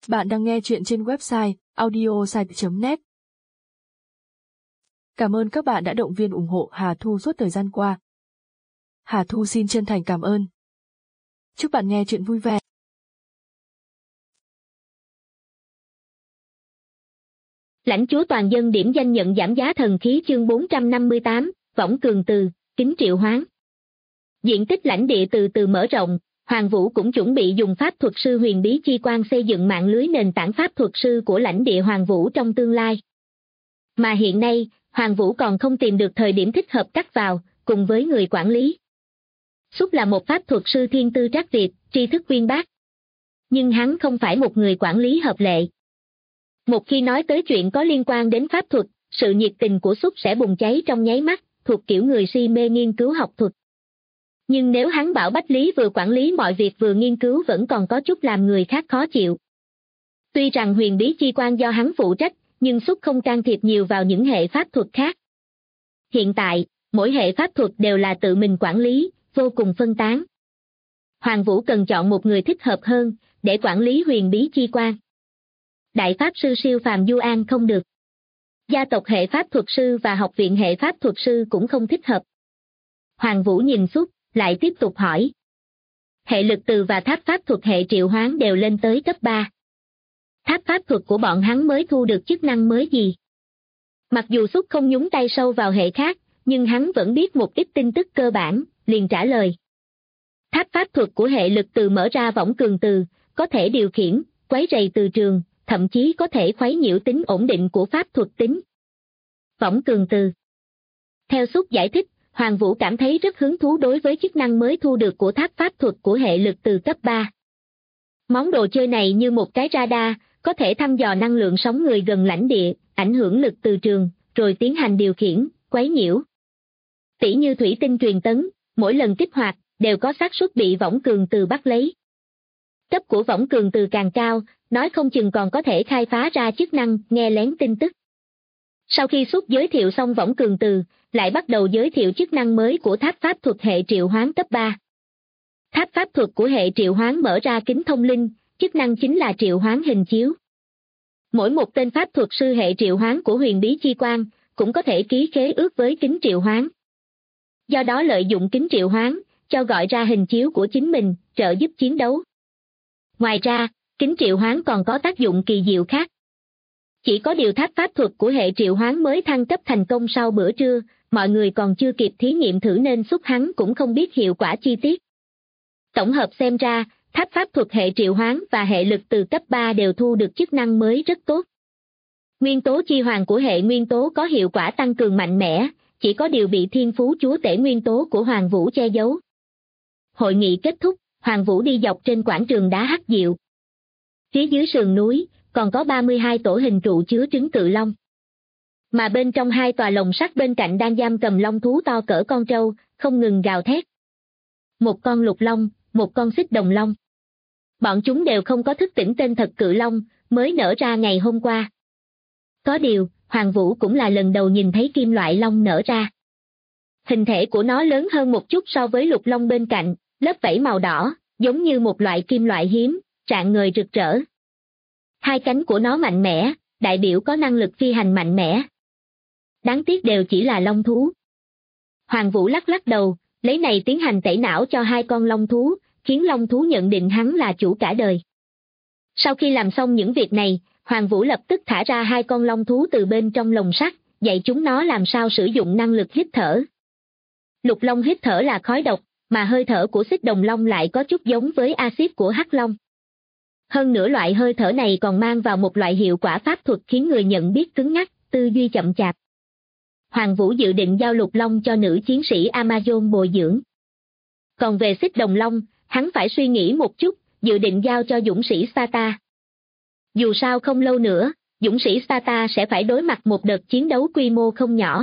Bạn đang nghe chuyện trên website audiosite.net. Cảm ơn các bạn đã động viên ủng hộ Hà Thu suốt thời gian qua. Hà Thu xin chân thành cảm ơn. Chúc bạn nghe chuyện vui vẻ. Lãnh chúa toàn dân điểm danh nhận giảm giá thần khí chương 458, võng cường từ, kính triệu hoán. Diện tích lãnh địa từ từ mở rộng, Hoàng Vũ cũng chuẩn bị dùng pháp thuật sư huyền bí chi quan xây dựng mạng lưới nền tảng pháp thuật sư của lãnh địa Hoàng Vũ trong tương lai. Mà hiện nay, Hoàng Vũ còn không tìm được thời điểm thích hợp cắt vào, cùng với người quản lý. Xúc là một pháp thuật sư thiên tư trác Việt, tri thức uyên bác. Nhưng hắn không phải một người quản lý hợp lệ. Một khi nói tới chuyện có liên quan đến pháp thuật, sự nhiệt tình của Xúc sẽ bùng cháy trong nháy mắt, thuộc kiểu người si mê nghiên cứu học thuật. Nhưng nếu hắn bảo Bách Lý vừa quản lý mọi việc vừa nghiên cứu vẫn còn có chút làm người khác khó chịu. Tuy rằng huyền bí chi quan do hắn phụ trách, nhưng Xúc không can thiệp nhiều vào những hệ pháp thuật khác. Hiện tại, mỗi hệ pháp thuật đều là tự mình quản lý, vô cùng phân tán. Hoàng Vũ cần chọn một người thích hợp hơn, để quản lý huyền bí chi quan. Đại pháp sư siêu phàm Du An không được. Gia tộc hệ pháp thuật sư và học viện hệ pháp thuật sư cũng không thích hợp. Hoàng Vũ nhìn Xúc, lại tiếp tục hỏi. Hệ lực từ và tháp pháp thuật hệ triệu hoán đều lên tới cấp 3. Tháp pháp thuật của bọn hắn mới thu được chức năng mới gì? Mặc dù Xúc không nhúng tay sâu vào hệ khác, nhưng hắn vẫn biết một ít tin tức cơ bản, liền trả lời. Tháp pháp thuật của hệ lực từ mở ra võng cường từ, có thể điều khiển, quấy rầy từ trường, thậm chí có thể khuấy nhiễu tính ổn định của pháp thuật tính. Võng cường từ. Theo Xúc giải thích, Hoàng Vũ cảm thấy rất hứng thú đối với chức năng mới thu được của tháp pháp thuật của hệ lực từ cấp 3. Món đồ chơi này như một cái radar, có thể thăm dò năng lượng sóng người gần lãnh địa, ảnh hưởng lực từ trường, rồi tiến hành điều khiển, quấy nhiễu. Tỉ như thủy tinh truyền tấn, mỗi lần kích hoạt, đều có xác suất bị võng cường từ bắt lấy. Cấp của võng cường từ càng cao, nói không chừng còn có thể khai phá ra chức năng nghe lén tin tức. Sau khi Xúc giới thiệu xong võng cường từ, lại bắt đầu giới thiệu chức năng mới của tháp pháp thuật hệ triệu hoán cấp 3. Tháp pháp thuật của hệ triệu hoán mở ra kính thông linh, chức năng chính là triệu hoán hình chiếu. Mỗi một tên pháp thuật sư hệ triệu hoán của huyền bí chi quan, cũng có thể ký khế ước với kính triệu hoán. Do đó lợi dụng kính triệu hoán, cho gọi ra hình chiếu của chính mình, trợ giúp chiến đấu. Ngoài ra, kính triệu hoán còn có tác dụng kỳ diệu khác. Chỉ có điều tháp pháp thuật của hệ triệu hoán mới thăng cấp thành công sau bữa trưa, mọi người còn chưa kịp thí nghiệm thử nên Xúc hắn cũng không biết hiệu quả chi tiết. Tổng hợp xem ra, tháp pháp thuật hệ triệu hoán và hệ lực từ cấp 3 đều thu được chức năng mới rất tốt. Nguyên tố chi hoàng của hệ nguyên tố có hiệu quả tăng cường mạnh mẽ, chỉ có điều bị thiên phú chúa tể nguyên tố của Hoàng Vũ che giấu. Hội nghị kết thúc, Hoàng Vũ đi dọc trên quảng trường đá hắc diệu. Phía dưới sườn núi, còn có 32 tổ hình trụ chứa trứng cự long. Mà bên trong hai tòa lồng sắt bên cạnh đang giam cầm long thú to cỡ con trâu, không ngừng gào thét. Một con lục long, một con xích đồng long. Bọn chúng đều không có thức tỉnh tên thật cự long, mới nở ra ngày hôm qua. Có điều, Hoàng Vũ cũng là lần đầu nhìn thấy kim loại long nở ra. Hình thể của nó lớn hơn một chút so với lục long bên cạnh, lớp vảy màu đỏ, giống như một loại kim loại hiếm, rạng ngời rực rỡ. Hai cánh của nó mạnh mẽ, đại biểu có năng lực phi hành mạnh mẽ. Đáng tiếc đều chỉ là long thú. Hoàng Vũ lắc lắc đầu, lấy này tiến hành tẩy não cho hai con long thú, khiến long thú nhận định hắn là chủ cả đời. Sau khi làm xong những việc này, Hoàng Vũ lập tức thả ra hai con long thú từ bên trong lồng sắt, dạy chúng nó làm sao sử dụng năng lực hít thở. Lục long hít thở là khói độc, mà hơi thở của xích đồng long lại có chút giống với axit của hắc long. Hơn nữa loại hơi thở này còn mang vào một loại hiệu quả pháp thuật khiến người nhận biết cứng nhắc, tư duy chậm chạp. Hoàng Vũ dự định giao lục long cho nữ chiến sĩ Amazon bồi dưỡng. Còn về xích đồng long, hắn phải suy nghĩ một chút, dự định giao cho dũng sĩ Sparta. Dù sao không lâu nữa, dũng sĩ Sparta sẽ phải đối mặt một đợt chiến đấu quy mô không nhỏ.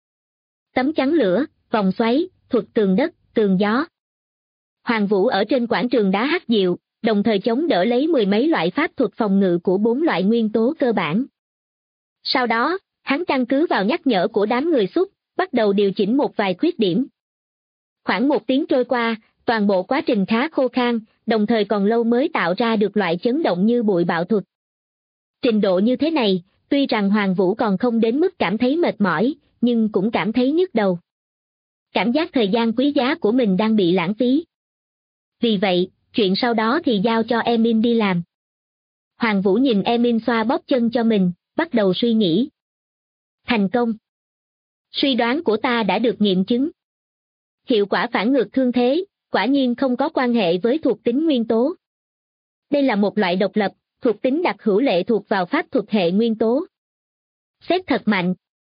Tấm chắn lửa, vòng xoáy, thuật tường đất, tường gió. Hoàng Vũ ở trên quảng trường đá hắc diệu, đồng thời chống đỡ lấy mười mấy loại pháp thuật phòng ngự của 4 loại nguyên tố cơ bản. Sau đó, hắn căn cứ vào nhắc nhở của đám người Xúc, bắt đầu điều chỉnh một vài khuyết điểm. Khoảng 1 tiếng trôi qua, toàn bộ quá trình khá khô khan, đồng thời còn lâu mới tạo ra được loại chấn động như bụi bạo thuật, Trình độ như thế này, tuy rằng Hoàng Vũ còn không đến mức cảm thấy mệt mỏi, nhưng cũng cảm thấy nhức đầu. Cảm giác thời gian quý giá của mình đang bị lãng phí. Vì vậy, chuyện sau đó thì giao cho Emin đi làm. Hoàng Vũ nhìn Emin xoa bóp chân cho mình, bắt đầu suy nghĩ. Thành công. Suy đoán của ta đã được nghiệm chứng. Hiệu quả phản ngược thương thế, quả nhiên không có quan hệ với thuộc tính nguyên tố. Đây là một loại độc lập, thuộc tính đặc hữu lệ thuộc vào pháp thuật hệ nguyên tố. Xét thật mạnh.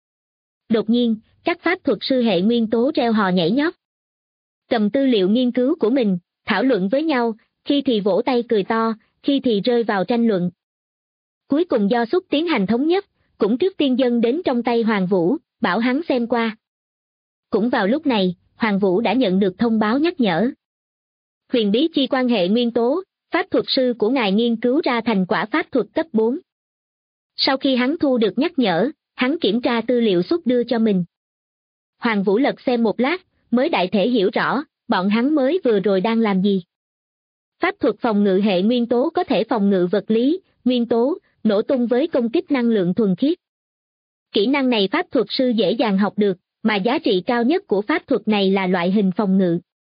Đột nhiên, các pháp thuật sư hệ nguyên tố reo hò nhảy nhót. Cầm tư liệu nghiên cứu của mình, thảo luận với nhau, khi thì vỗ tay cười to, khi thì rơi vào tranh luận. Cuối cùng do xúc tiến hành thống nhất, cũng trước tiên dâng đến trong tay Hoàng Vũ, bảo hắn xem qua. Cũng vào lúc này, Hoàng Vũ đã nhận được thông báo nhắc nhở. Huyền bí chi quan hệ nguyên tố, pháp thuật sư của ngài nghiên cứu ra thành quả pháp thuật cấp 4. Sau khi hắn thu được nhắc nhở, hắn kiểm tra tư liệu xuất đưa cho mình. Hoàng Vũ lật xem một lát, mới đại thể hiểu rõ, bọn hắn mới vừa rồi đang làm gì. Pháp thuật phòng ngự hệ nguyên tố có thể phòng ngự vật lý, nguyên tố, nổ tung với công kích năng lượng thuần khiết. Kỹ năng này pháp thuật sư dễ dàng học được, mà giá trị cao nhất của pháp thuật này là loại hình phòng ngự.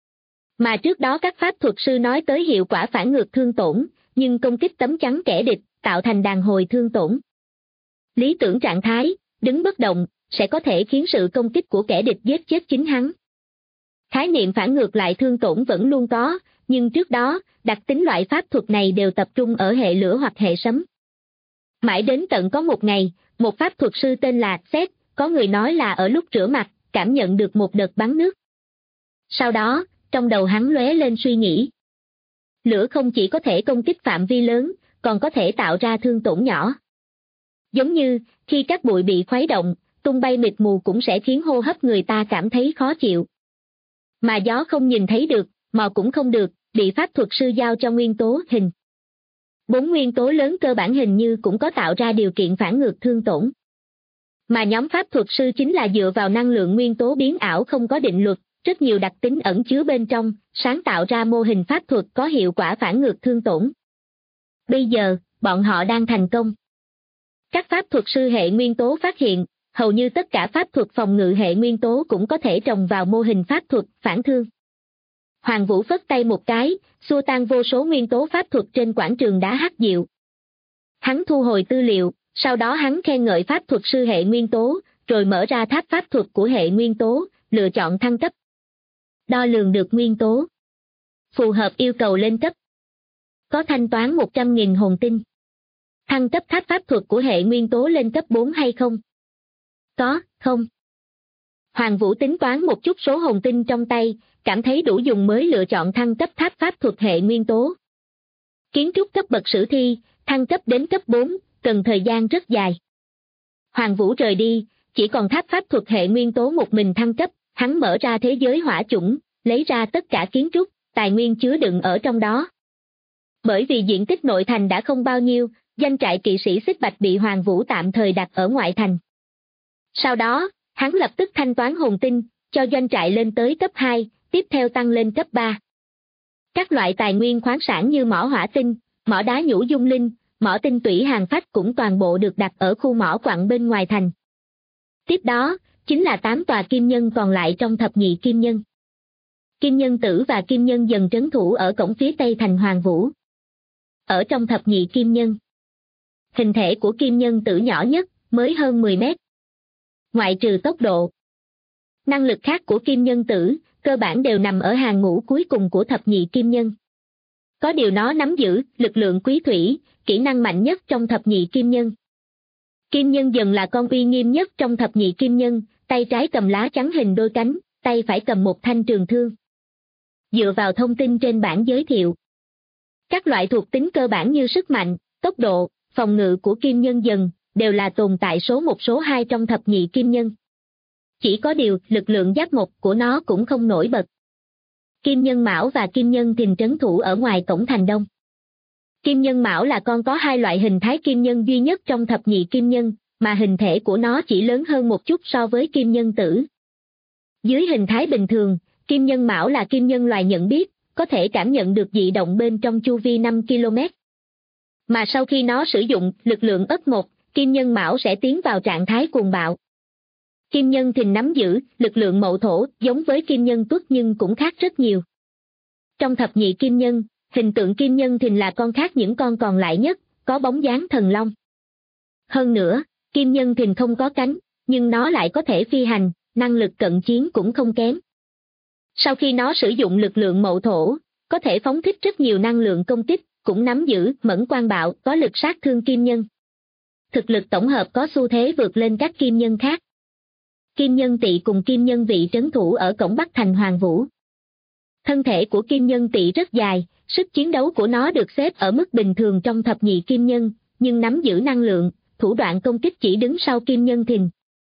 Mà trước đó các pháp thuật sư nói tới hiệu quả phản ngược thương tổn, nhưng công kích tấm chắn kẻ địch, tạo thành đàn hồi thương tổn. Lý tưởng trạng thái, đứng bất động, sẽ có thể khiến sự công kích của kẻ địch giết chết chính hắn. Khái niệm phản ngược lại thương tổn vẫn luôn có, nhưng trước đó, đặc tính loại pháp thuật này đều tập trung ở hệ lửa hoặc hệ sấm. Mãi đến tận có một ngày, một pháp thuật sư tên là Seth, có người nói là ở lúc rửa mặt, cảm nhận được một đợt bắn nước. Sau đó, trong đầu hắn lóe lên suy nghĩ. Lửa không chỉ có thể công kích phạm vi lớn, còn có thể tạo ra thương tổn nhỏ. Giống như, khi các bụi bị khuấy động, tung bay mịt mù cũng sẽ khiến hô hấp người ta cảm thấy khó chịu. Mà gió không nhìn thấy được, mò cũng không được, bị pháp thuật sư giao cho nguyên tố hình. 4 nguyên tố lớn cơ bản hình như cũng có tạo ra điều kiện phản ngược thương tổn. Mà nhóm pháp thuật sư chính là dựa vào năng lượng nguyên tố biến ảo không có định luật, rất nhiều đặc tính ẩn chứa bên trong, sáng tạo ra mô hình pháp thuật có hiệu quả phản ngược thương tổn. Bây giờ, bọn họ đang thành công. Các pháp thuật sư hệ nguyên tố phát hiện, hầu như tất cả pháp thuật phòng ngự hệ nguyên tố cũng có thể trồng vào mô hình pháp thuật phản thương. Hoàng Vũ phất tay một cái, xua tan vô số nguyên tố pháp thuật trên quảng trường đá hắc diệu. Hắn thu hồi tư liệu, sau đó hắn khen ngợi pháp thuật sư hệ nguyên tố, rồi mở ra tháp pháp thuật của hệ nguyên tố, lựa chọn thăng cấp. Đo lường được nguyên tố. Phù hợp yêu cầu lên cấp. Có thanh toán 100.000 hồn tinh. Thăng cấp tháp pháp thuật của hệ nguyên tố lên cấp 4 hay không? Có, không. Hoàng Vũ tính toán một chút số hồn tinh trong tay, cảm thấy đủ dùng mới lựa chọn thăng cấp tháp pháp thuật hệ nguyên tố. Kiến trúc cấp bậc sử thi, thăng cấp đến cấp 4, cần thời gian rất dài. Hoàng Vũ rời đi, chỉ còn tháp pháp thuật hệ nguyên tố một mình thăng cấp, hắn mở ra thế giới hỏa chủng, lấy ra tất cả kiến trúc, tài nguyên chứa đựng ở trong đó. Bởi vì diện tích nội thành đã không bao nhiêu, doanh trại kỵ sĩ Xích Bạch bị Hoàng Vũ tạm thời đặt ở ngoại thành. Sau đó, hắn lập tức thanh toán hồn tinh, cho doanh trại lên tới cấp 2, tiếp theo tăng lên cấp 3. Các loại tài nguyên khoáng sản như mỏ hỏa tinh, mỏ đá nhũ dung linh, mỏ tinh tủy hàng phách cũng toàn bộ được đặt ở khu mỏ quặng bên ngoài thành. Tiếp đó, chính là 8 tòa kim nhân còn lại trong thập nhị kim nhân. Kim nhân tử và kim nhân dần trấn thủ ở cổng phía tây thành Hoàng Vũ. Ở trong thập nhị kim nhân, hình thể của kim nhân tử nhỏ nhất, mới hơn 10 mét. Ngoại trừ tốc độ, năng lực khác của kim nhân tử, cơ bản đều nằm ở hàng ngũ cuối cùng của thập nhị kim nhân. Có điều nó nắm giữ lực lượng quý thủy, kỹ năng mạnh nhất trong thập nhị kim nhân. Kim nhân dần là con uy nghiêm nhất trong thập nhị kim nhân, tay trái cầm lá chắn hình đôi cánh, tay phải cầm một thanh trường thương. Dựa vào thông tin trên bảng giới thiệu, các loại thuộc tính cơ bản như sức mạnh, tốc độ, phòng ngự của kim nhân dần, đều là tồn tại số 1 số 2 trong thập nhị kim nhân. Chỉ có điều, lực lượng giáp một của nó cũng không nổi bật. Kim nhân mão và kim nhân thìn trấn thủ ở ngoài cổng thành đông. Kim nhân mão là con có hai loại hình thái kim nhân duy nhất trong thập nhị kim nhân, mà hình thể của nó chỉ lớn hơn một chút so với kim nhân tử. Dưới hình thái bình thường, kim nhân mão là kim nhân loài nhận biết, có thể cảm nhận được dị động bên trong chu vi 5 km. Mà sau khi nó sử dụng lực lượng ấp 1, kim nhân mão sẽ tiến vào trạng thái cuồng bạo. Kim nhân thìn nắm giữ lực lượng mậu thổ giống với kim nhân tuất nhưng cũng khác rất nhiều. Trong thập nhị kim nhân, hình tượng kim nhân thìn là con khác những con còn lại nhất, có bóng dáng thần long. Hơn nữa, kim nhân thìn không có cánh, nhưng nó lại có thể phi hành, năng lực cận chiến cũng không kém. Sau khi nó sử dụng lực lượng mậu thổ, có thể phóng thích rất nhiều năng lượng công kích, cũng nắm giữ mẫn quan bạo, có lực sát thương kim nhân. Thực lực tổng hợp có xu thế vượt lên các kim nhân khác. Kim nhân tỵ cùng kim nhân vị trấn thủ ở cổng Bắc thành Hoàng Vũ. Thân thể của kim nhân tỵ rất dài, sức chiến đấu của nó được xếp ở mức bình thường trong thập nhị kim nhân, nhưng nắm giữ năng lượng, thủ đoạn công kích chỉ đứng sau kim nhân thìn.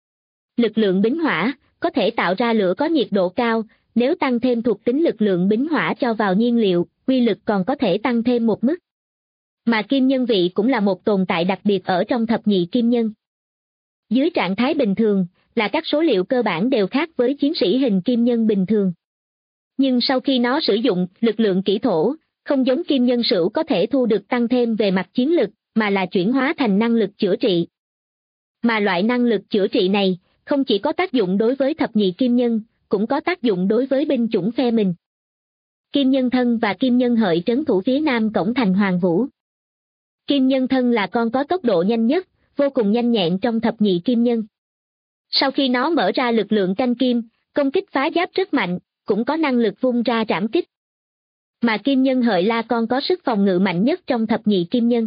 Lực lượng bính hỏa, có thể tạo ra lửa có nhiệt độ cao, nếu tăng thêm thuộc tính lực lượng bính hỏa cho vào nhiên liệu, uy lực còn có thể tăng thêm một mức. Mà kim nhân vị cũng là một tồn tại đặc biệt ở trong thập nhị kim nhân. Dưới trạng thái bình thường, là các số liệu cơ bản đều khác với chiến sĩ hình kim nhân bình thường. Nhưng sau khi nó sử dụng lực lượng kỹ thổ, không giống kim nhân sửu có thể thu được tăng thêm về mặt chiến lực, mà là chuyển hóa thành năng lực chữa trị. Mà loại năng lực chữa trị này, không chỉ có tác dụng đối với thập nhị kim nhân, cũng có tác dụng đối với binh chủng phe mình. Kim nhân thân và kim nhân hợi trấn thủ phía nam cổng thành Hoàng Vũ. Kim nhân thân là con có tốc độ nhanh nhất, vô cùng nhanh nhẹn trong thập nhị kim nhân. Sau khi nó mở ra lực lượng canh kim, công kích phá giáp rất mạnh, cũng có năng lực vung ra trảm kích. Mà kim nhân hợi là con có sức phòng ngự mạnh nhất trong thập nhị kim nhân.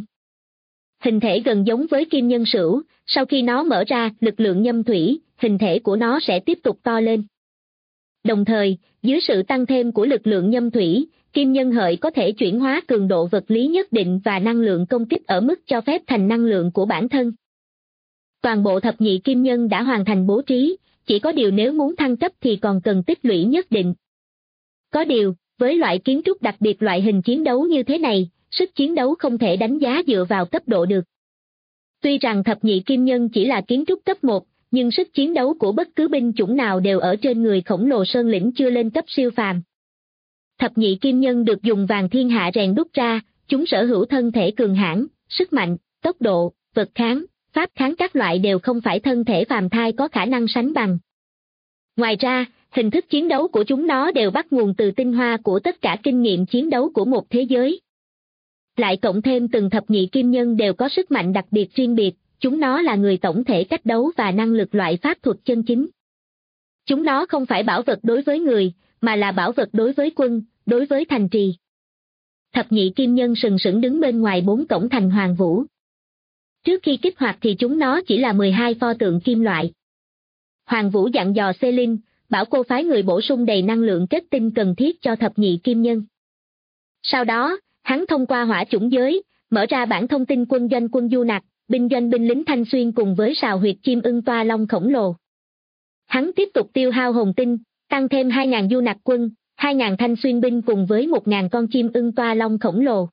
Hình thể gần giống với kim nhân sửu, sau khi nó mở ra lực lượng nhâm thủy, hình thể của nó sẽ tiếp tục to lên. Đồng thời, dưới sự tăng thêm của lực lượng nhâm thủy, kim nhân hợi có thể chuyển hóa cường độ vật lý nhất định và năng lượng công kích ở mức cho phép thành năng lượng của bản thân. Toàn bộ thập nhị kim nhân đã hoàn thành bố trí, chỉ có điều nếu muốn thăng cấp thì còn cần tích lũy nhất định. Có điều, với loại kiến trúc đặc biệt loại hình chiến đấu như thế này, sức chiến đấu không thể đánh giá dựa vào cấp độ được. Tuy rằng thập nhị kim nhân chỉ là kiến trúc cấp 1, nhưng sức chiến đấu của bất cứ binh chủng nào đều ở trên người khổng lồ sơn lĩnh chưa lên cấp siêu phàm. Thập nhị kim nhân được dùng vàng thiên hạ rèn đúc ra, chúng sở hữu thân thể cường hãn, sức mạnh, tốc độ, vật kháng, pháp kháng các loại đều không phải thân thể phàm thai có khả năng sánh bằng. Ngoài ra, hình thức chiến đấu của chúng nó đều bắt nguồn từ tinh hoa của tất cả kinh nghiệm chiến đấu của một thế giới. Lại cộng thêm từng thập nhị kim nhân đều có sức mạnh đặc biệt riêng biệt, chúng nó là người tổng thể cách đấu và năng lực loại pháp thuật chân chính. Chúng nó không phải bảo vật đối với người, mà là bảo vật đối với quân, đối với thành trì. Thập nhị kim nhân sừng sững đứng bên ngoài 4 cổng thành Hoàng Vũ. Trước khi kích hoạt thì chúng nó chỉ là 12 pho tượng kim loại. Hoàng Vũ dặn dò Celine, bảo cô phái người bổ sung đầy năng lượng kết tinh cần thiết cho thập nhị kim nhân. Sau đó, hắn thông qua hỏa chủng giới, mở ra bản thông tin quân doanh quân du nặc, binh doanh binh lính Thanh Xuyên cùng với sào huyệt chim ưng toa long khổng lồ. Hắn tiếp tục tiêu hao hồn tinh, tăng thêm 2.000 du nặc quân, 2.000 Thanh Xuyên binh cùng với 1.000 con chim ưng toa long khổng lồ.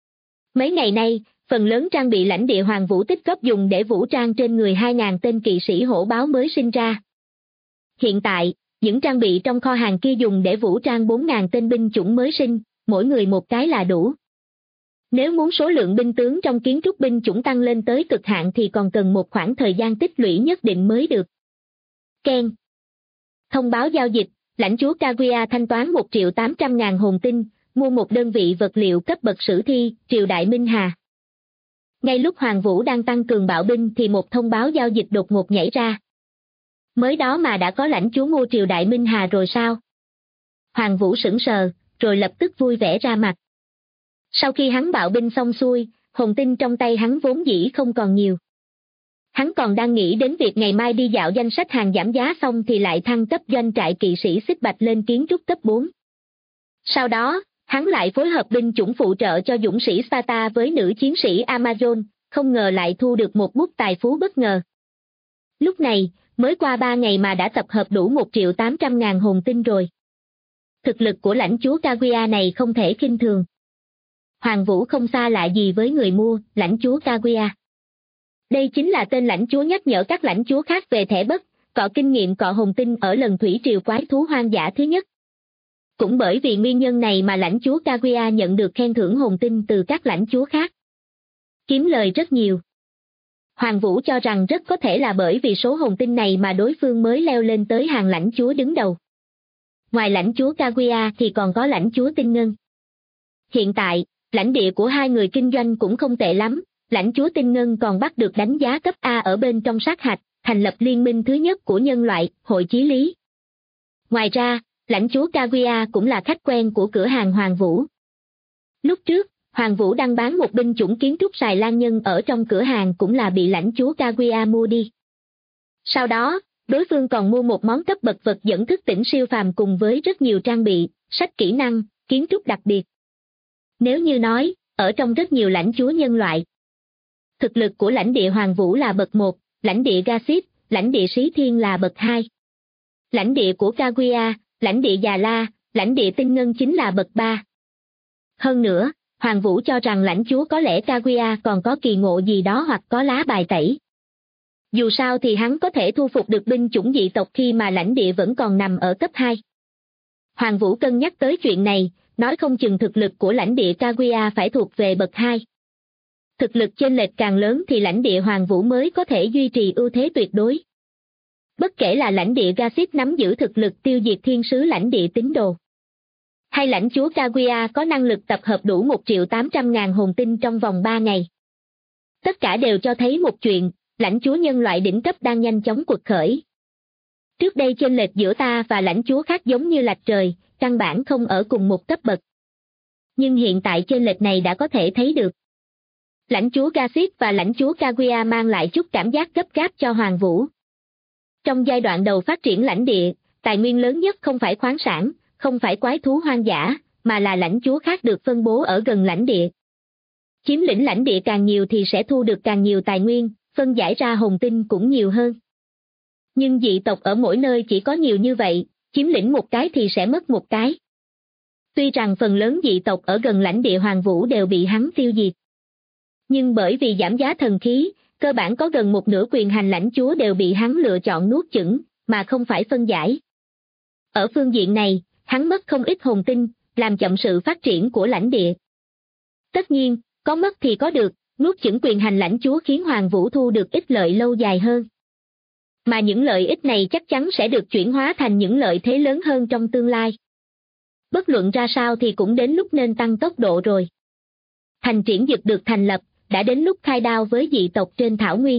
Mấy ngày nay, phần lớn trang bị lãnh địa Hoàng Vũ tích góp dùng để vũ trang trên người 2.000 tên kỵ sĩ hổ báo mới sinh ra. Hiện tại, những trang bị trong kho hàng kia dùng để vũ trang 4.000 tên binh chủng mới sinh, mỗi người một cái là đủ. Nếu muốn số lượng binh tướng trong kiến trúc binh chủng tăng lên tới cực hạn thì còn cần một khoảng thời gian tích lũy nhất định mới được. Ken. Thông báo giao dịch, lãnh chúa Kaguya thanh toán 1.800.000 hồn tinh, mua một đơn vị vật liệu cấp bậc sử thi, triều đại Minh Hà. Ngay lúc Hoàng Vũ đang tăng cường bạo binh thì một thông báo giao dịch đột ngột nhảy ra. Mới đó mà đã có lãnh chúa mua triều đại Minh Hà rồi sao? Hoàng Vũ sững sờ, rồi lập tức vui vẻ ra mặt. Sau khi hắn bạo binh xong xuôi, hồn tinh trong tay hắn vốn dĩ không còn nhiều. Hắn còn đang nghĩ đến việc ngày mai đi dạo danh sách hàng giảm giá xong thì lại thăng cấp doanh trại kỵ sĩ xích bạch lên kiến trúc cấp 4. Sau đó, hắn lại phối hợp binh chủng phụ trợ cho dũng sĩ Sparta với nữ chiến sĩ Amazon, không ngờ lại thu được một bút tài phú bất ngờ. Lúc này, mới qua 3 ngày mà đã tập hợp đủ 1.800.000 hồn tinh rồi. Thực lực của lãnh chúa Kaguya này không thể khinh thường. Hoàng Vũ không xa lạ gì với người mua, lãnh chúa Kaguya. Đây chính là tên lãnh chúa nhắc nhở các lãnh chúa khác về thẻ bất, cọ kinh nghiệm cọ hồn tinh ở lần thủy triều quái thú hoang dã thứ nhất. Cũng bởi vì nguyên nhân này mà lãnh chúa Kaguya nhận được khen thưởng hồn tinh từ các lãnh chúa khác. kiếm lời rất nhiều. Hoàng Vũ cho rằng rất có thể là bởi vì số hồn tinh này mà đối phương mới leo lên tới hàng lãnh chúa đứng đầu. Ngoài lãnh chúa Kaguya thì còn có lãnh chúa Tinh Ngân. Hiện tại, lãnh địa của hai người kinh doanh cũng không tệ lắm, lãnh chúa Tinh Ngân còn bắt được đánh giá cấp A ở bên trong sát hạch, thành lập liên minh thứ nhất của nhân loại, Hội Chí Lý. Ngoài ra, lãnh chúa Kaguya cũng là khách quen của cửa hàng Hoàng Vũ. Lúc trước, Hoàng Vũ đang bán một binh chủng kiến trúc xài lan nhân ở trong cửa hàng cũng là bị lãnh chúa Kaguya mua đi. Sau đó, đối phương còn mua một món cấp bậc vật dẫn thức tỉnh siêu phàm cùng với rất nhiều trang bị, sách kỹ năng, kiến trúc đặc biệt. Nếu như nói, ở trong rất nhiều lãnh chúa nhân loại, thực lực của lãnh địa Hoàng Vũ là bậc 1, lãnh địa Gasit, lãnh địa Sĩ Thiên là bậc 2. Lãnh địa của Kaguya, lãnh địa Già La, lãnh địa Tinh Ngân chính là bậc 3. Hơn nữa, Hoàng Vũ cho rằng lãnh chúa có lẽ Kaguya còn có kỳ ngộ gì đó hoặc có lá bài tẩy. Dù sao thì hắn có thể thu phục được binh chủng dị tộc khi mà lãnh địa vẫn còn nằm ở cấp 2. Hoàng Vũ cân nhắc tới chuyện này, nói không chừng thực lực của lãnh địa Kaguya phải thuộc về bậc 2. Thực lực chênh lệch càng lớn thì lãnh địa Hoàng Vũ mới có thể duy trì ưu thế tuyệt đối. Bất kể là lãnh địa Gasit nắm giữ thực lực tiêu diệt thiên sứ lãnh địa tín đồ, hay lãnh chúa Kaguya có năng lực tập hợp đủ 1.800.000 hồn tinh trong vòng 3 ngày. Tất cả đều cho thấy một chuyện, lãnh chúa nhân loại đỉnh cấp đang nhanh chóng quật khởi. Trước đây chênh lệch giữa ta và lãnh chúa khác giống như lạch trời, căn bản không ở cùng một cấp bậc. Nhưng hiện tại chênh lệch này đã có thể thấy được. Lãnh chúa Gasit và lãnh chúa Kaguya mang lại chút cảm giác gấp gáp cho Hoàng Vũ. Trong giai đoạn đầu phát triển lãnh địa, tài nguyên lớn nhất không phải khoáng sản, không phải quái thú hoang dã, mà là lãnh chúa khác được phân bố ở gần lãnh địa. Chiếm lĩnh lãnh địa càng nhiều thì sẽ thu được càng nhiều tài nguyên, phân giải ra hồn tinh cũng nhiều hơn. Nhưng dị tộc ở mỗi nơi chỉ có nhiều như vậy, chiếm lĩnh một cái thì sẽ mất một cái. Tuy rằng phần lớn dị tộc ở gần lãnh địa Hoàng Vũ đều bị hắn tiêu diệt. Nhưng bởi vì giảm giá thần khí, cơ bản có gần một nửa quyền hành lãnh chúa đều bị hắn lựa chọn nuốt chửng, mà không phải phân giải. Ở phương diện này, hắn mất không ít hồn tinh, làm chậm sự phát triển của lãnh địa. Tất nhiên, có mất thì có được, nuốt chửng quyền hành lãnh chúa khiến Hoàng Vũ thu được ích lợi lâu dài hơn. Mà những lợi ích này chắc chắn sẽ được chuyển hóa thành những lợi thế lớn hơn trong tương lai. Bất luận ra sao thì cũng đến lúc nên tăng tốc độ rồi. Thành Triển Dực được thành lập, đã đến lúc khai đao với dị tộc trên thảo nguyên.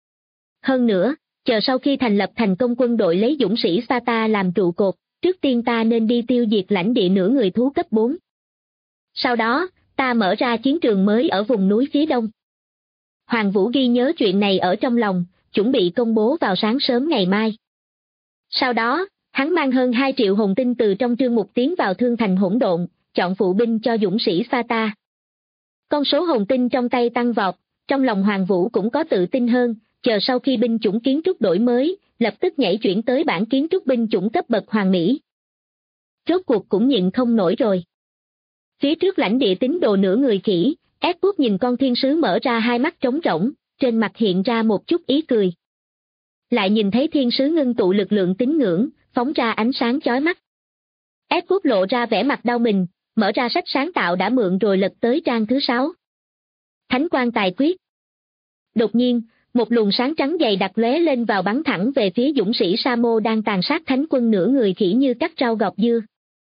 Hơn nữa, chờ sau khi thành lập thành công quân đội lấy dũng sĩ Sata làm trụ cột, trước tiên ta nên đi tiêu diệt lãnh địa nửa người thú cấp 4. Sau đó, ta mở ra chiến trường mới ở vùng núi phía đông. Hoàng Vũ ghi nhớ chuyện này ở trong lòng, chuẩn bị công bố vào sáng sớm ngày mai. Sau đó, hắn mang hơn 2 triệu hồn tinh từ trong trương mục tiến vào thương thành hỗn độn, chọn phụ binh cho dũng sĩ Sata. Con số hồn tinh trong tay tăng vọt, trong lòng Hoàng Vũ cũng có tự tin hơn, chờ sau khi binh chủng kiến trúc đổi mới, lập tức nhảy chuyển tới bản kiến trúc binh chủng cấp bậc hoàng mỹ. Rốt cuộc cũng nhịn không nổi rồi. Phía trước lãnh địa tín đồ nửa người khỉ, Edward nhìn con thiên sứ mở ra hai mắt trống rỗng, trên mặt hiện ra một chút ý cười. Lại nhìn thấy thiên sứ ngưng tụ lực lượng tín ngưỡng, phóng ra ánh sáng chói mắt. Edward lộ ra vẻ mặt đau mình, mở ra sách sáng tạo đã mượn rồi lật tới trang thứ 6. Thánh Quan Tài Quyết. Đột nhiên, một luồng sáng trắng dày đặc lóe lên vào bắn thẳng về phía dũng sĩ Samo đang tàn sát thánh quân nửa người khỉ như cắt rau gọt dưa.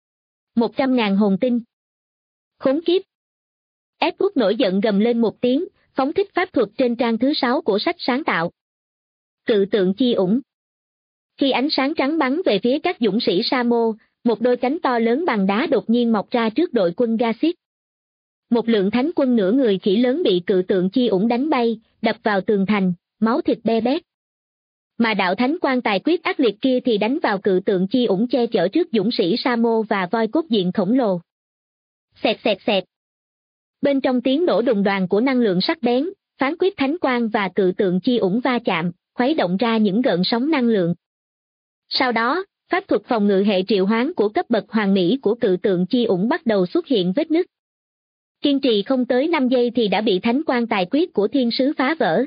100.000 hồn tinh. Khốn kiếp. Edward nổi giận gầm lên một tiếng, phóng thích pháp thuật trên trang thứ 6 của sách sáng tạo. Cự tượng chi ủng. Khi ánh sáng trắng bắn về phía các dũng sĩ Samo, một đôi cánh to lớn bằng đá đột nhiên mọc ra trước đội quân Gasit. Một lượng thánh quân nửa người khỉ lớn bị cự tượng chi ủng đánh bay, đập vào tường thành, máu thịt be bét. Mà đạo thánh quan tài quyết ác liệt kia thì đánh vào cự tượng chi ủng che chở trước dũng sĩ Samo và voi cốt diện khổng lồ. Xẹt xẹt xẹt. Bên trong tiếng nổ đùng đoàng của năng lượng sắc bén, phán quyết thánh quan và cự tượng chi ủng va chạm, khuấy động ra những gợn sóng năng lượng. Sau đó, pháp thuật phòng ngự hệ triệu hoán của cấp bậc hoàng mỹ của cự tượng chi ủng bắt đầu xuất hiện vết nứt. Kiên trì không tới 5 giây thì đã bị thánh quan tài quyết của thiên sứ phá vỡ.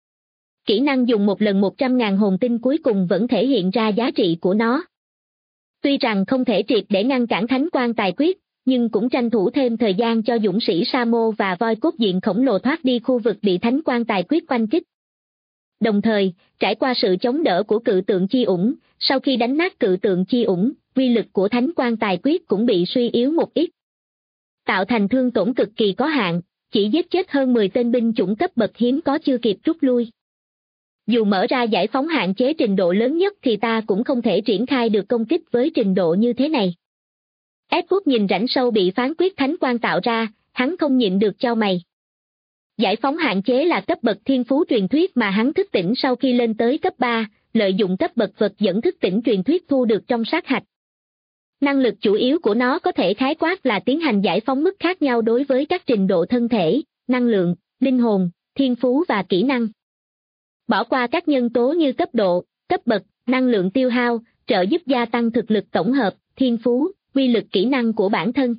Kỹ năng dùng một lần 100.000 hồn tinh cuối cùng vẫn thể hiện ra giá trị của nó. Tuy rằng không thể triệt để ngăn cản thánh quan tài quyết, nhưng cũng tranh thủ thêm thời gian cho dũng sĩ Sa Mô và voi cốt diện khổng lồ thoát đi khu vực bị thánh quan tài quyết oanh kích. Đồng thời, trải qua sự chống đỡ của cự tượng chi ủng, sau khi đánh nát cự tượng chi ủng, uy lực của thánh quan tài quyết cũng bị suy yếu một ít, tạo thành thương tổn cực kỳ có hạn, chỉ giết chết hơn 10 tên binh chủng cấp bậc hiếm có chưa kịp rút lui. Dù mở ra giải phóng hạn chế trình độ lớn nhất thì ta cũng không thể triển khai được công kích với trình độ như thế này. Edward nhìn rãnh sâu bị phán quyết thánh quan tạo ra, hắn không nhịn được chau mày. Giải phóng hạn chế là cấp bậc thiên phú truyền thuyết mà hắn thức tỉnh sau khi lên tới cấp 3, lợi dụng cấp bậc vật dẫn thức tỉnh truyền thuyết thu được trong sát hạch. Năng lực chủ yếu của nó có thể khái quát là tiến hành giải phóng mức khác nhau đối với các trình độ thân thể, năng lượng, linh hồn, thiên phú và kỹ năng. Bỏ qua các nhân tố như cấp độ, cấp bậc, năng lượng tiêu hao, trợ giúp gia tăng thực lực tổng hợp, thiên phú, uy lực kỹ năng của bản thân.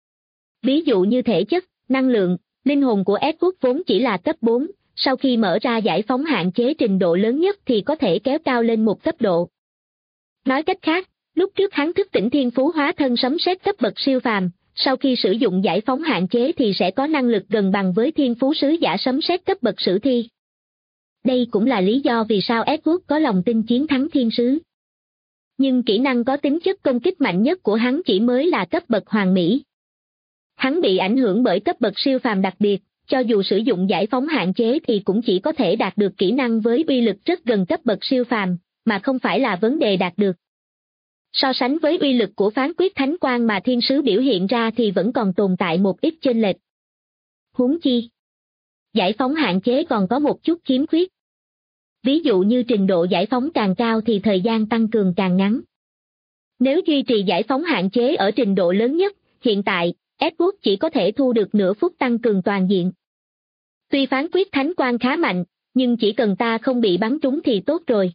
Ví dụ như thể chất, năng lượng, linh hồn của Edward vốn chỉ là cấp 4, sau khi mở ra giải phóng hạn chế trình độ lớn nhất thì có thể kéo cao lên một cấp độ. Nói cách khác, lúc trước hắn thức tỉnh thiên phú hóa thân sấm sét cấp bậc siêu phàm, sau khi sử dụng giải phóng hạn chế thì sẽ có năng lực gần bằng với thiên phú sứ giả sấm sét cấp bậc sử thi. Đây cũng là lý do vì sao Edward có lòng tin chiến thắng thiên sứ. Nhưng kỹ năng có tính chất công kích mạnh nhất của hắn chỉ mới là cấp bậc hoàn mỹ. Hắn bị ảnh hưởng bởi cấp bậc siêu phàm đặc biệt, cho dù sử dụng giải phóng hạn chế thì cũng chỉ có thể đạt được kỹ năng với uy lực rất gần cấp bậc siêu phàm, mà không phải là vấn đề đạt được. So sánh với uy lực của phán quyết thánh quang mà thiên sứ biểu hiện ra thì vẫn còn tồn tại một ít chênh lệch. Huống chi, giải phóng hạn chế còn có một chút khiếm khuyết. Ví dụ như trình độ giải phóng càng cao thì thời gian tăng cường càng ngắn. Nếu duy trì giải phóng hạn chế ở trình độ lớn nhất, hiện tại, Edward chỉ có thể thu được nửa phút tăng cường toàn diện. Tuy phán quyết thánh quang khá mạnh, nhưng chỉ cần ta không bị bắn trúng thì tốt rồi.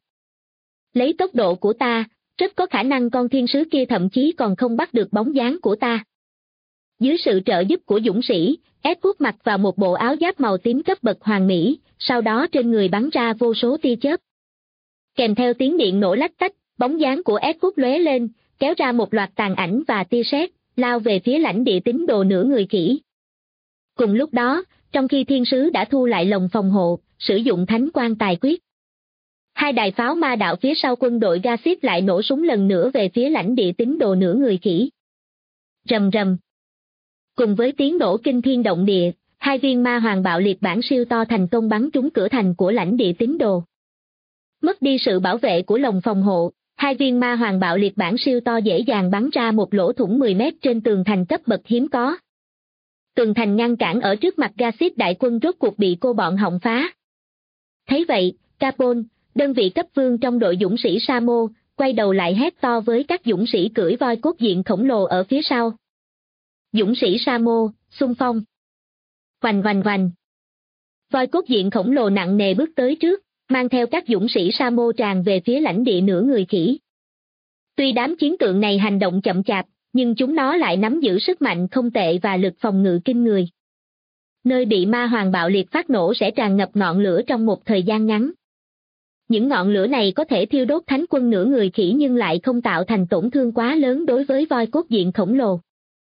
Lấy tốc độ của ta, rất có khả năng con thiên sứ kia thậm chí còn không bắt được bóng dáng của ta. Dưới sự trợ giúp của dũng sĩ, Edward mặc vào một bộ áo giáp màu tím cấp bậc hoàn mỹ, sau đó trên người bắn ra vô số tia chớp. Kèm theo tiếng điện nổ lách tách, bóng dáng của Edward lóe lên, kéo ra một loạt tàn ảnh và tia sét, lao về phía lãnh địa tín đồ nửa người khỉ. Cùng lúc đó, trong khi thiên sứ đã thu lại lồng phòng hộ, sử dụng thánh quan tài quyết, hai đài pháo ma đạo phía sau quân đội Gassip lại nổ súng lần nữa về phía lãnh địa tín đồ nửa người khỉ. Rầm rầm. Cùng với tiếng nổ kinh thiên động địa, hai viên ma hoàng bạo liệt bản siêu to thành công bắn trúng cửa thành của lãnh địa tín đồ. Mất đi sự bảo vệ của lồng phòng hộ, hai viên ma hoàng bạo liệt bản siêu to dễ dàng bắn ra một lỗ thủng 10 mét trên tường thành cấp bậc hiếm có. Tường thành ngăn cản ở trước mặt Gassip đại quân rốt cuộc bị cô bọn họng phá. Thấy vậy, Capone, đơn vị cấp vương trong đội dũng sĩ Sa Mô, quay đầu lại hét to với các dũng sĩ cưỡi voi cốt diện khổng lồ ở phía sau. Dũng sĩ Sa Mô, xung phong. Oành oành oành. Voi cốt diện khổng lồ nặng nề bước tới trước, mang theo các dũng sĩ Sa Mô tràn về phía lãnh địa nửa người khỉ. Tuy đám chiến tượng này hành động chậm chạp, nhưng chúng nó lại nắm giữ sức mạnh không tệ và lực phòng ngự kinh người. Nơi bị ma hoàng bạo liệt phát nổ sẽ tràn ngập ngọn lửa trong một thời gian ngắn. Những ngọn lửa này có thể thiêu đốt thánh quân nửa người khỉ nhưng lại không tạo thành tổn thương quá lớn đối với voi cốt diện khổng lồ.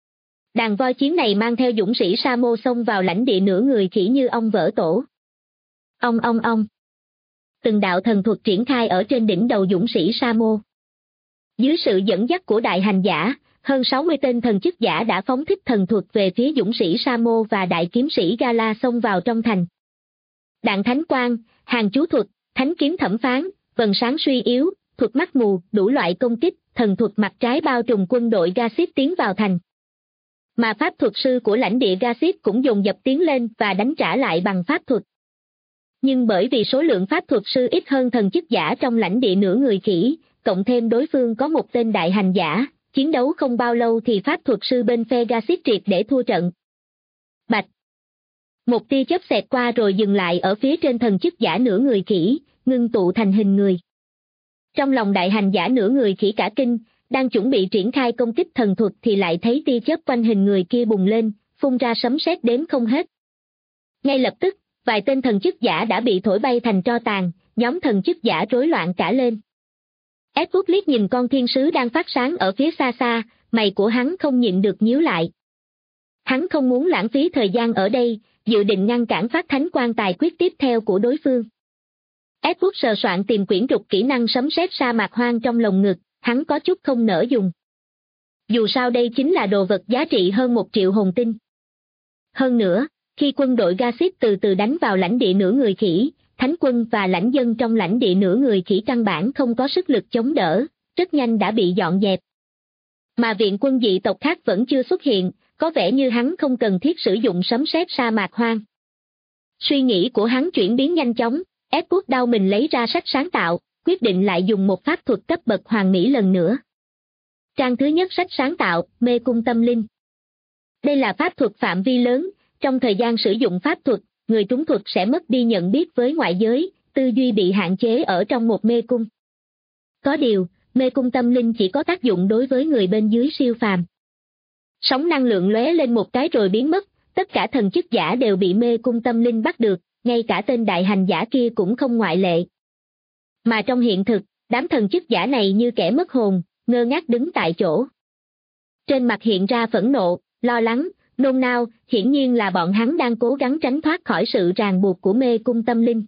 Đàn voi chiến này mang theo dũng sĩ Sa Mô xông vào lãnh địa nửa người khỉ như ong vỡ tổ. Ong. Từng đạo thần thuật triển khai ở trên đỉnh đầu dũng sĩ Sa Mô. Dưới sự dẫn dắt của đại hành giả, hơn 60 tên thần chức giả đã phóng thích thần thuật về phía dũng sĩ Sa Mô và đại kiếm sĩ Gala xông vào trong thành. Đạn thánh quang, hàng chú thuật, thánh kiếm thẩm phán, vầng sáng suy yếu, thuật mắt mù, đủ loại công kích, thần thuật mặt trái bao trùm quân đội Gassip tiến vào thành. Mà pháp thuật sư của lãnh địa Gassip cũng dồn dập tiến lên và đánh trả lại bằng pháp thuật. Nhưng bởi vì số lượng pháp thuật sư ít hơn thần chức giả trong lãnh địa nửa người khỉ, cộng thêm đối phương có một tên đại hành giả, chiến đấu không bao lâu thì pháp thuật sư bên phe Gassip triệt để thua trận. Bạch! Một tia chớp xẹt qua rồi dừng lại ở phía trên thần chức giả nửa người khỉ, ngưng tụ thành hình người. Trong lòng đại hành giả nửa người khỉ cả kinh, đang chuẩn bị triển khai công kích thần thuật thì lại thấy tia chớp quanh hình người kia bùng lên, phun ra sấm sét đếm không hết. Ngay lập tức, vài tên thần chức giả đã bị thổi bay thành tro tàn, nhóm thần chức giả rối loạn cả lên. Edward liếc nhìn con thiên sứ đang phát sáng ở phía xa xa, mày của hắn không nhịn được nhíu lại. Hắn không muốn lãng phí thời gian ở đây, dự định ngăn cản phát thánh quan tài quyết tiếp theo của đối phương. Edward sờ soạn tìm quyển trục kỹ năng sấm sét sa mạc hoang trong lồng ngực, hắn có chút không nỡ dùng. Dù sao đây chính là đồ vật giá trị hơn 1 triệu hồn tinh. Hơn nữa, khi quân đội Gasip từ từ đánh vào lãnh địa nửa người khỉ, thánh quân và lãnh dân trong lãnh địa nửa người khỉ căn bản không có sức lực chống đỡ, rất nhanh đã bị dọn dẹp. Mà viện quân dị tộc khác vẫn chưa xuất hiện, có vẻ như hắn không cần thiết sử dụng sấm sét sa mạc hoang. Suy nghĩ của hắn chuyển biến nhanh chóng, Edward đau mình lấy ra sách sáng tạo, quyết định lại dùng một pháp thuật cấp bậc hoàn mỹ lần nữa. Trang thứ nhất sách sáng tạo, mê cung tâm linh. Đây là pháp thuật phạm vi lớn, trong thời gian sử dụng pháp thuật, người trúng thuật sẽ mất đi nhận biết với ngoại giới, tư duy bị hạn chế ở trong một mê cung. Có điều, mê cung tâm linh chỉ có tác dụng đối với người bên dưới siêu phàm. Sóng năng lượng lóe lên một cái rồi biến mất, tất cả thần chức giả đều bị mê cung tâm linh bắt được, ngay cả tên đại hành giả kia cũng không ngoại lệ. Mà trong hiện thực, đám thần chức giả này như kẻ mất hồn, ngơ ngác đứng tại chỗ. Trên mặt hiện ra phẫn nộ, lo lắng, nôn nao, hiển nhiên là bọn hắn đang cố gắng tránh thoát khỏi sự ràng buộc của mê cung tâm linh.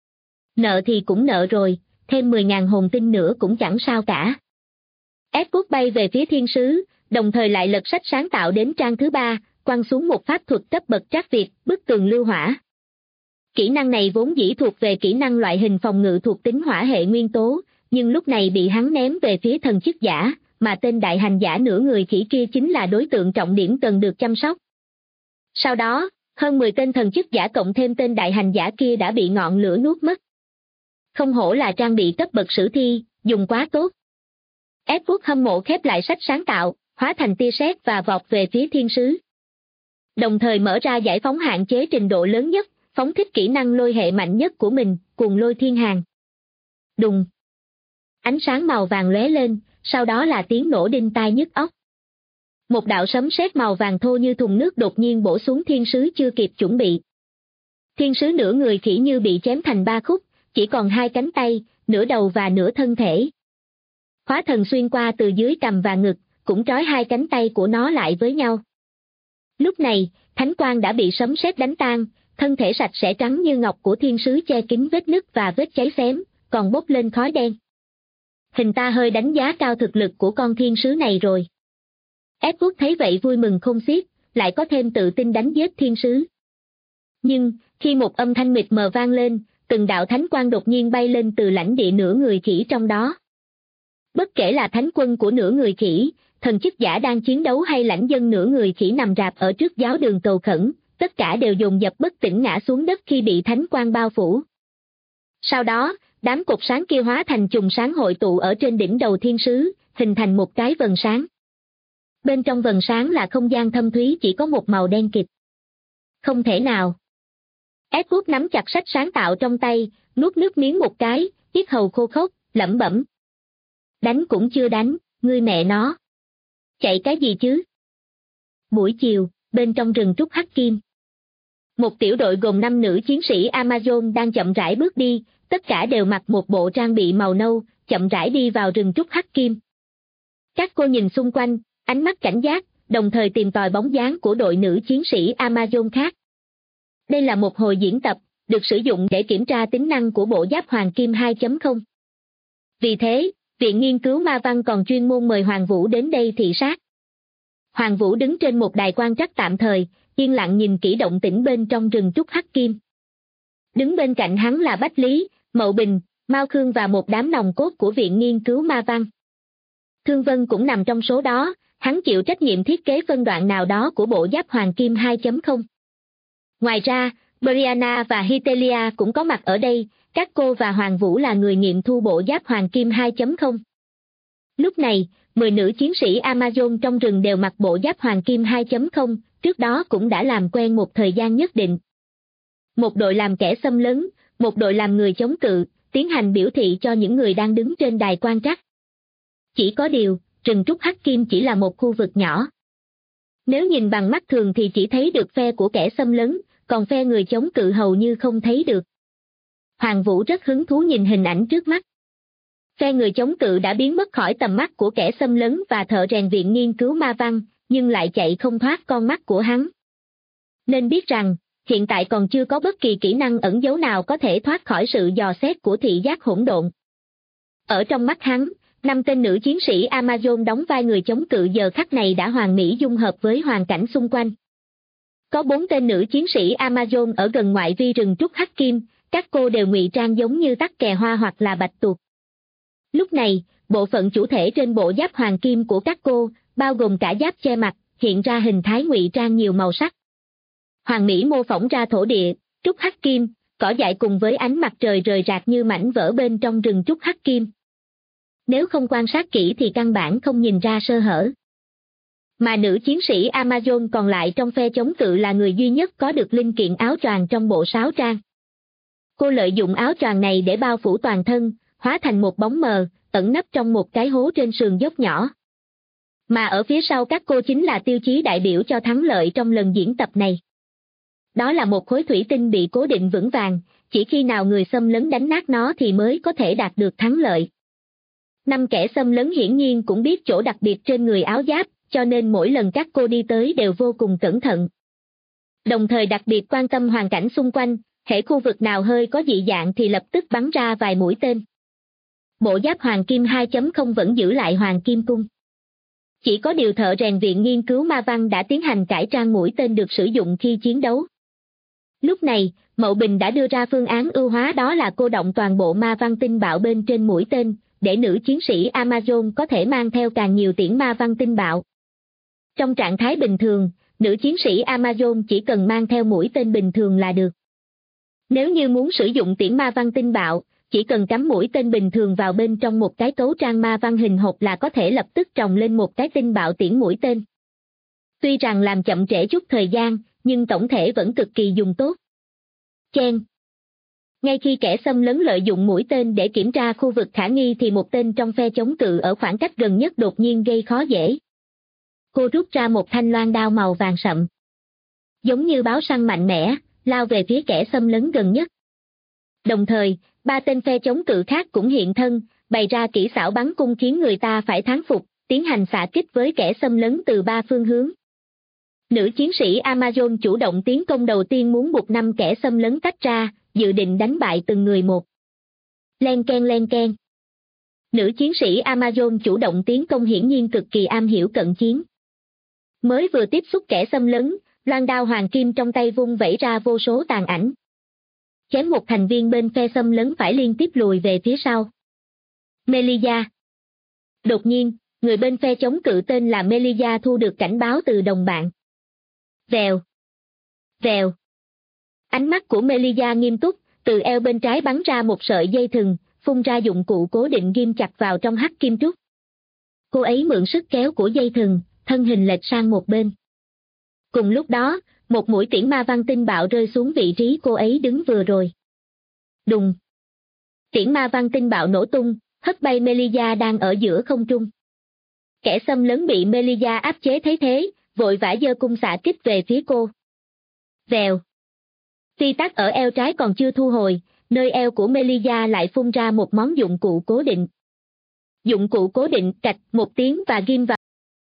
Nợ thì cũng nợ rồi, thêm 10.000 hồn tinh nữa cũng chẳng sao cả. Edward bay về phía thiên sứ, đồng thời lại lật sách sáng tạo đến trang thứ 3, quăng xuống một pháp thuật cấp bậc trác Việt, bức tường lưu hỏa. Kỹ năng này vốn dĩ thuộc về kỹ năng loại hình phòng ngự thuộc tính hỏa hệ nguyên tố, nhưng lúc này bị hắn ném về phía thần chức giả, mà tên đại hành giả nửa người khỉ kia chính là đối tượng trọng điểm cần được chăm sóc. Sau đó, hơn 10 tên thần chức giả cộng thêm tên đại hành giả kia đã bị ngọn lửa nuốt mất. Không hổ là trang bị cấp bậc sử thi, dùng quá tốt. Edward hâm mộ khép lại sách sáng tạo, hóa thành tia sét và vọt về phía thiên sứ. Đồng thời mở ra giải phóng hạn chế trình độ lớn nhất, phóng thích kỹ năng lôi hệ mạnh nhất của mình, cuồng lôi thiên hàn. Đùng. Ánh sáng màu vàng lóe lên, sau đó là tiếng nổ đinh tai nhức óc. Một đạo sấm sét màu vàng thô như thùng nước đột nhiên bổ xuống thiên sứ chưa kịp chuẩn bị. Thiên sứ nửa người khỉ như bị chém thành 3 khúc, chỉ còn 2 cánh tay, nửa đầu và nửa thân thể. Hóa thần xuyên qua từ dưới cằm và ngực, cũng trói 2 cánh tay của nó lại với nhau. Lúc này, thánh quang đã bị sấm sét đánh tan, thân thể sạch sẽ trắng như ngọc của thiên sứ che kín vết nứt và vết cháy xém, còn bốc lên khói đen. Hình ta hơi đánh giá cao thực lực của con thiên sứ này rồi. Edward thấy vậy vui mừng không xiết, lại có thêm tự tin đánh giết thiên sứ. Nhưng, khi một âm thanh mịt mờ vang lên, từng đạo thánh quang đột nhiên bay lên từ lãnh địa nửa người khỉ trong đó. Bất kể là thánh quân của nửa người khỉ, thần chức giả đang chiến đấu hay lãnh dân nửa người khỉ nằm rạp ở trước giáo đường cầu khẩn, tất cả đều dồn dập bất tỉnh ngã xuống đất khi bị thánh quang bao phủ. Sau đó, đám cột sáng kia hóa thành chùm sáng hội tụ ở trên đỉnh đầu thiên sứ, hình thành một cái vầng sáng. Bên trong vầng sáng là không gian thâm thúy chỉ có một màu đen kịt. Không thể nào. Edward nắm chặt sách sáng tạo trong tay, nuốt nước miếng một cái, yết hầu khô khốc, lẩm bẩm. Đánh cũng chưa đánh, ngươi mẹ nó. Chạy cái gì chứ? Buổi chiều, bên trong rừng trúc hắc kim. Một tiểu đội gồm 5 nữ chiến sĩ Amazon đang chậm rãi bước đi, tất cả đều mặc một bộ trang bị màu nâu, chậm rãi đi vào rừng trúc hắc kim. Các cô nhìn xung quanh, ánh mắt cảnh giác, đồng thời tìm tòi bóng dáng của đội nữ chiến sĩ Amazon khác. Đây là một hồi diễn tập, được sử dụng để kiểm tra tính năng của bộ giáp hoàng kim 2.0. Vì thế, Viện Nghiên cứu Ma Văn còn chuyên môn mời Hoàng Vũ đến đây thị sát. Hoàng Vũ đứng trên một đài quan trắc tạm thời, yên lặng nhìn kỹ động tĩnh bên trong rừng trúc hắc kim. Đứng bên cạnh hắn là Bách Lý, Mậu Bình, Mao Khương và một đám nòng cốt của Viện Nghiên cứu Ma Văn. Thương Vân cũng nằm trong số đó, hắn chịu trách nhiệm thiết kế phân đoạn nào đó của bộ giáp hoàng kim 2.0. Ngoài ra, Brianna và Hitelia cũng có mặt ở đây, các cô và Hoàng Vũ là người nghiệm thu bộ giáp hoàng kim 2.0. Lúc này, 10 nữ chiến sĩ Amazon trong rừng đều mặc bộ giáp hoàng kim 2.0, trước đó cũng đã làm quen một thời gian nhất định. Một đội làm kẻ xâm lấn, một đội làm người chống cự, tiến hành biểu thị cho những người đang đứng trên đài quan trắc. Chỉ có điều, rừng trúc hắc kim chỉ là một khu vực nhỏ. Nếu nhìn bằng mắt thường thì chỉ thấy được phe của kẻ xâm lấn, còn phe người chống cự hầu như không thấy được. Hoàng Vũ rất hứng thú nhìn hình ảnh trước mắt. Phe người chống cự đã biến mất khỏi tầm mắt của kẻ xâm lấn và thợ rèn Viện Nghiên cứu Ma Văn, nhưng lại chạy không thoát con mắt của hắn. Nên biết rằng, hiện tại còn chưa có bất kỳ kỹ năng ẩn giấu nào có thể thoát khỏi sự dò xét của thị giác hỗn độn. Ở trong mắt hắn, 5 tên nữ chiến sĩ Amazon đóng vai người chống cự giờ khắc này đã hoàn mỹ dung hợp với hoàn cảnh xung quanh. Có 4 tên nữ chiến sĩ Amazon ở gần ngoại vi rừng trúc hắc kim, các cô đều ngụy trang giống như tắc kè hoa hoặc là bạch tuộc. Lúc này, bộ phận chủ thể trên bộ giáp hoàng kim của các cô, bao gồm cả giáp che mặt, hiện ra hình thái ngụy trang nhiều màu sắc. Hoàng mỹ mô phỏng ra thổ địa, trúc hắc kim, cỏ dại cùng với ánh mặt trời rời rạc như mảnh vỡ bên trong rừng trúc hắc kim. Nếu không quan sát kỹ thì căn bản không nhìn ra sơ hở. Mà nữ chiến sĩ Amazon còn lại trong phe chống cự là người duy nhất có được linh kiện áo choàng trong bộ sáo trang. Cô lợi dụng áo choàng này để bao phủ toàn thân, hóa thành một bóng mờ, ẩn nấp trong một cái hố trên sườn dốc nhỏ. Mà ở phía sau các cô chính là tiêu chí đại biểu cho thắng lợi trong lần diễn tập này. Đó là một khối thủy tinh bị cố định vững vàng, chỉ khi nào người xâm lấn đánh nát nó thì mới có thể đạt được thắng lợi. 5 kẻ xâm lấn hiển nhiên cũng biết chỗ đặc biệt trên người áo giáp, cho nên mỗi lần các cô đi tới đều vô cùng cẩn thận. Đồng thời đặc biệt quan tâm hoàn cảnh xung quanh, hễ khu vực nào hơi có dị dạng thì lập tức bắn ra vài mũi tên. Bộ giáp hoàng kim 2.0 vẫn giữ lại hoàng kim cung. Chỉ có điều thợ rèn viện nghiên cứu ma văn đã tiến hành cải trang mũi tên được sử dụng khi chiến đấu. Lúc này, Mậu Bình đã đưa ra phương án ưu hóa, đó là cô động toàn bộ ma văn tinh bạo bên trên mũi tên, để nữ chiến sĩ Amazon có thể mang theo càng nhiều tiễn ma văn tinh bạo. Trong trạng thái bình thường, nữ chiến sĩ Amazon chỉ cần mang theo mũi tên bình thường là được. Nếu như muốn sử dụng tiễn ma văn tinh bạo, chỉ cần cắm mũi tên bình thường vào bên trong một cái cấu trang ma văn hình hộp là có thể lập tức trồng lên một cái tinh bạo tiễn mũi tên. Tuy rằng làm chậm trễ chút thời gian, nhưng tổng thể vẫn cực kỳ dùng tốt. Chen. Ngay khi kẻ xâm lấn lợi dụng mũi tên để kiểm tra khu vực khả nghi thì một tên trong phe chống cự ở khoảng cách gần nhất đột nhiên gây khó dễ. Cô rút ra một thanh loan đao màu vàng sậm. Giống như báo săn mạnh mẽ, lao về phía kẻ xâm lấn gần nhất. Đồng thời, 3 tên phe chống cự khác cũng hiện thân, bày ra kỹ xảo bắn cung khiến người ta phải thán phục, tiến hành xạ kích với kẻ xâm lấn từ 3 phương hướng. Nữ chiến sĩ Amazon chủ động tiến công đầu tiên muốn buộc 5 kẻ xâm lấn tách ra, dự định đánh bại từng người một. Len ken len ken. Nữ chiến sĩ Amazon chủ động tiến công hiển nhiên cực kỳ am hiểu cận chiến. Mới vừa tiếp xúc kẻ xâm lấn, loan đao hoàng kim trong tay vung vẩy ra vô số tàn ảnh. Chém một thành viên bên phe xâm lấn phải liên tiếp lùi về phía sau. Melia. Đột nhiên, người bên phe chống cự tên là Melia thu được cảnh báo từ đồng bạn. Vèo. Vèo. Ánh mắt của Melia nghiêm túc, từ eo bên trái bắn ra một sợi dây thừng, phun ra dụng cụ cố định ghim chặt vào trong hắc kim trúc. Cô ấy mượn sức kéo của dây thừng, thân hình lệch sang một bên. Cùng lúc đó, một mũi tiễn ma văn tinh bạo rơi xuống vị trí cô ấy đứng vừa rồi. Đùng. Tiễn ma văn tinh bạo nổ tung, hất bay Melia đang ở giữa không trung. Kẻ xâm lấn bị Melia áp chế thấy thế, vội vã giơ cung xạ kích về phía cô. Vèo. Phi tắc ở eo trái còn chưa thu hồi, nơi eo của Melia lại phun ra một món dụng cụ cố định. Dụng cụ cố định cạch một tiếng và ghim vào.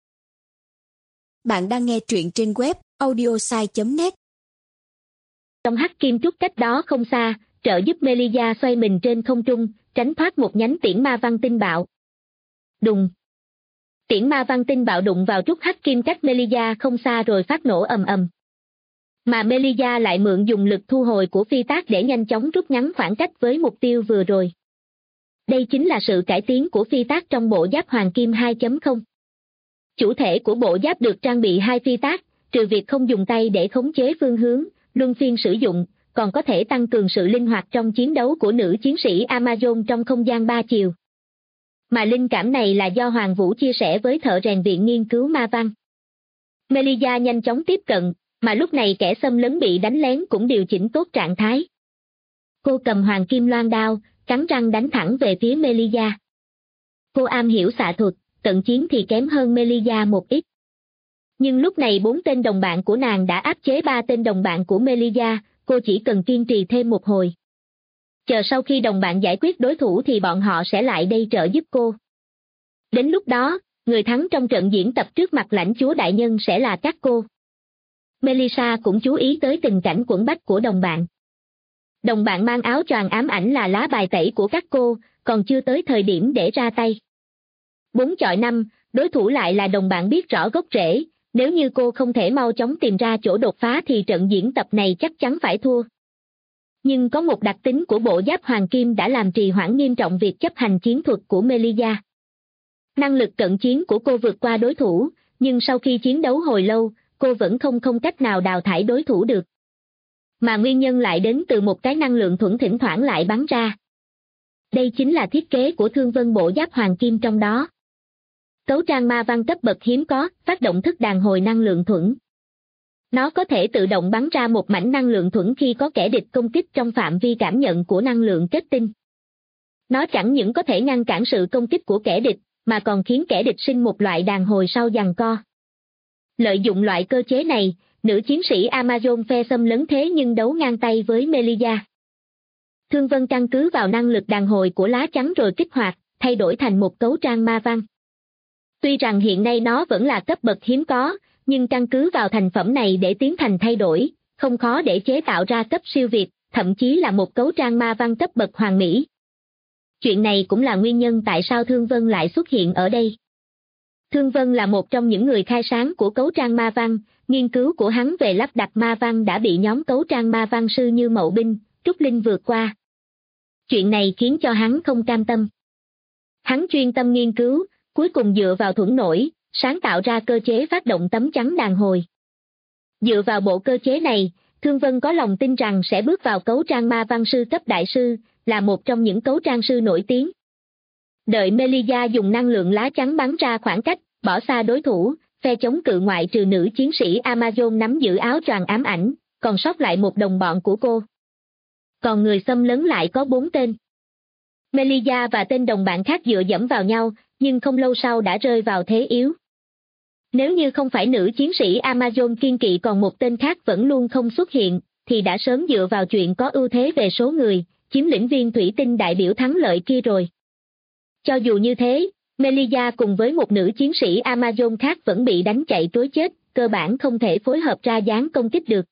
Bạn đang nghe truyện trên web audiosai.net. Trong hắc kim trúc cách đó không xa, trợ giúp Melia xoay mình trên không trung, tránh thoát một nhánh tiễn ma văn tinh bạo. Đùng. Tiễn ma văn tinh bạo đụng vào trúc hắc kim cách Melia không xa rồi phát nổ ầm ầm. Mà Melia lại mượn dùng lực thu hồi của phi tác để nhanh chóng rút ngắn khoảng cách với mục tiêu vừa rồi. Đây chính là sự cải tiến của phi tác trong bộ giáp hoàng kim 2.0. Chủ thể của bộ giáp được trang bị 2 phi tác, trừ việc không dùng tay để khống chế phương hướng, luân phiên sử dụng, còn có thể tăng cường sự linh hoạt trong chiến đấu của nữ chiến sĩ Amazon trong không gian 3 chiều. Mà linh cảm này là do Hoàng Vũ chia sẻ với thợ rèn viện nghiên cứu ma văn. Melia nhanh chóng tiếp cận, mà lúc này kẻ xâm lấn bị đánh lén cũng điều chỉnh tốt trạng thái. Cô cầm hoàng kim loan đao, cắn răng đánh thẳng về phía Melia. Cô am hiểu xạ thuật, cận chiến thì kém hơn Melia một ít. Nhưng lúc này 4 tên đồng bạn của nàng đã áp chế 3 tên đồng bạn của Melia, cô chỉ cần kiên trì thêm một hồi. Chờ sau khi đồng bạn giải quyết đối thủ thì bọn họ sẽ lại đây trợ giúp cô. Đến lúc đó, người thắng trong trận diễn tập trước mặt lãnh chúa đại nhân sẽ là các cô. Melissa cũng chú ý tới tình cảnh quẫn bách của đồng bạn. Đồng bạn mang áo choàng ám ảnh là lá bài tẩy của các cô, còn chưa tới thời điểm để ra tay. 4 chọi 5, đối thủ lại là đồng bạn biết rõ gốc rễ, nếu như cô không thể mau chóng tìm ra chỗ đột phá thì trận diễn tập này chắc chắn phải thua. Nhưng có một đặc tính của bộ giáp hoàng kim đã làm trì hoãn nghiêm trọng việc chấp hành chiến thuật của Melissa. Năng lực cận chiến của cô vượt qua đối thủ, nhưng sau khi chiến đấu hồi lâu, cô vẫn không cách nào đào thải đối thủ được. Mà nguyên nhân lại đến từ một cái năng lượng thuẫn thỉnh thoảng lại bắn ra. Đây chính là thiết kế của Thương Vân bộ giáp hoàng kim trong đó. Cấu trang ma văn cấp bậc hiếm có, phát động thức đàn hồi năng lượng thuẫn. Nó có thể tự động bắn ra một mảnh năng lượng thuẫn khi có kẻ địch công kích trong phạm vi cảm nhận của năng lượng kết tinh. Nó chẳng những có thể ngăn cản sự công kích của kẻ địch, mà còn khiến kẻ địch sinh một loại đàn hồi sau giằng co. Lợi dụng loại cơ chế này, nữ chiến sĩ Amazon phe xâm lấn thế nhưng đấu ngang tay với Melissa. Thương Vân căn cứ vào năng lực đàn hồi của lá chắn rồi kích hoạt, thay đổi thành một cấu trang ma văn. Tuy rằng hiện nay nó vẫn là cấp bậc hiếm có, nhưng căn cứ vào thành phẩm này để tiến hành thay đổi, không khó để chế tạo ra cấp siêu việt, thậm chí là một cấu trang ma văn cấp bậc hoàn mỹ. Chuyện này cũng là nguyên nhân tại sao Thương Vân lại xuất hiện ở đây. Thương Vân là một trong những người khai sáng của cấu trang ma văn, nghiên cứu của hắn về lắp đặt ma văn đã bị nhóm cấu trang ma văn sư như Mậu Binh, Trúc Linh vượt qua. Chuyện này khiến cho hắn không cam tâm. Hắn chuyên tâm nghiên cứu, cuối cùng dựa vào thuẫn nổi, sáng tạo ra cơ chế phát động tấm chắn đàn hồi. Dựa vào bộ cơ chế này, Thương Vân có lòng tin rằng sẽ bước vào cấu trang ma văn sư cấp đại sư, là một trong những cấu trang sư nổi tiếng. Đợi Melissa dùng năng lượng lá chắn bắn ra khoảng cách, bỏ xa đối thủ, phe chống cự ngoại trừ nữ chiến sĩ Amazon nắm giữ áo choàng ám ảnh, còn sót lại một đồng bọn của cô. Còn người xâm lấn lại có 4 tên. Melissa và tên đồng bạn khác dựa dẫm vào nhau, nhưng không lâu sau đã rơi vào thế yếu. Nếu như không phải nữ chiến sĩ Amazon kiên kỵ còn một tên khác vẫn luôn không xuất hiện, thì đã sớm dựa vào chuyện có ưu thế về số người, chiếm lĩnh viên thủy tinh đại biểu thắng lợi kia rồi. Cho dù như thế, Melissa cùng với một nữ chiến sĩ Amazon khác vẫn bị đánh chạy trối chết, cơ bản không thể phối hợp ra dáng công kích được.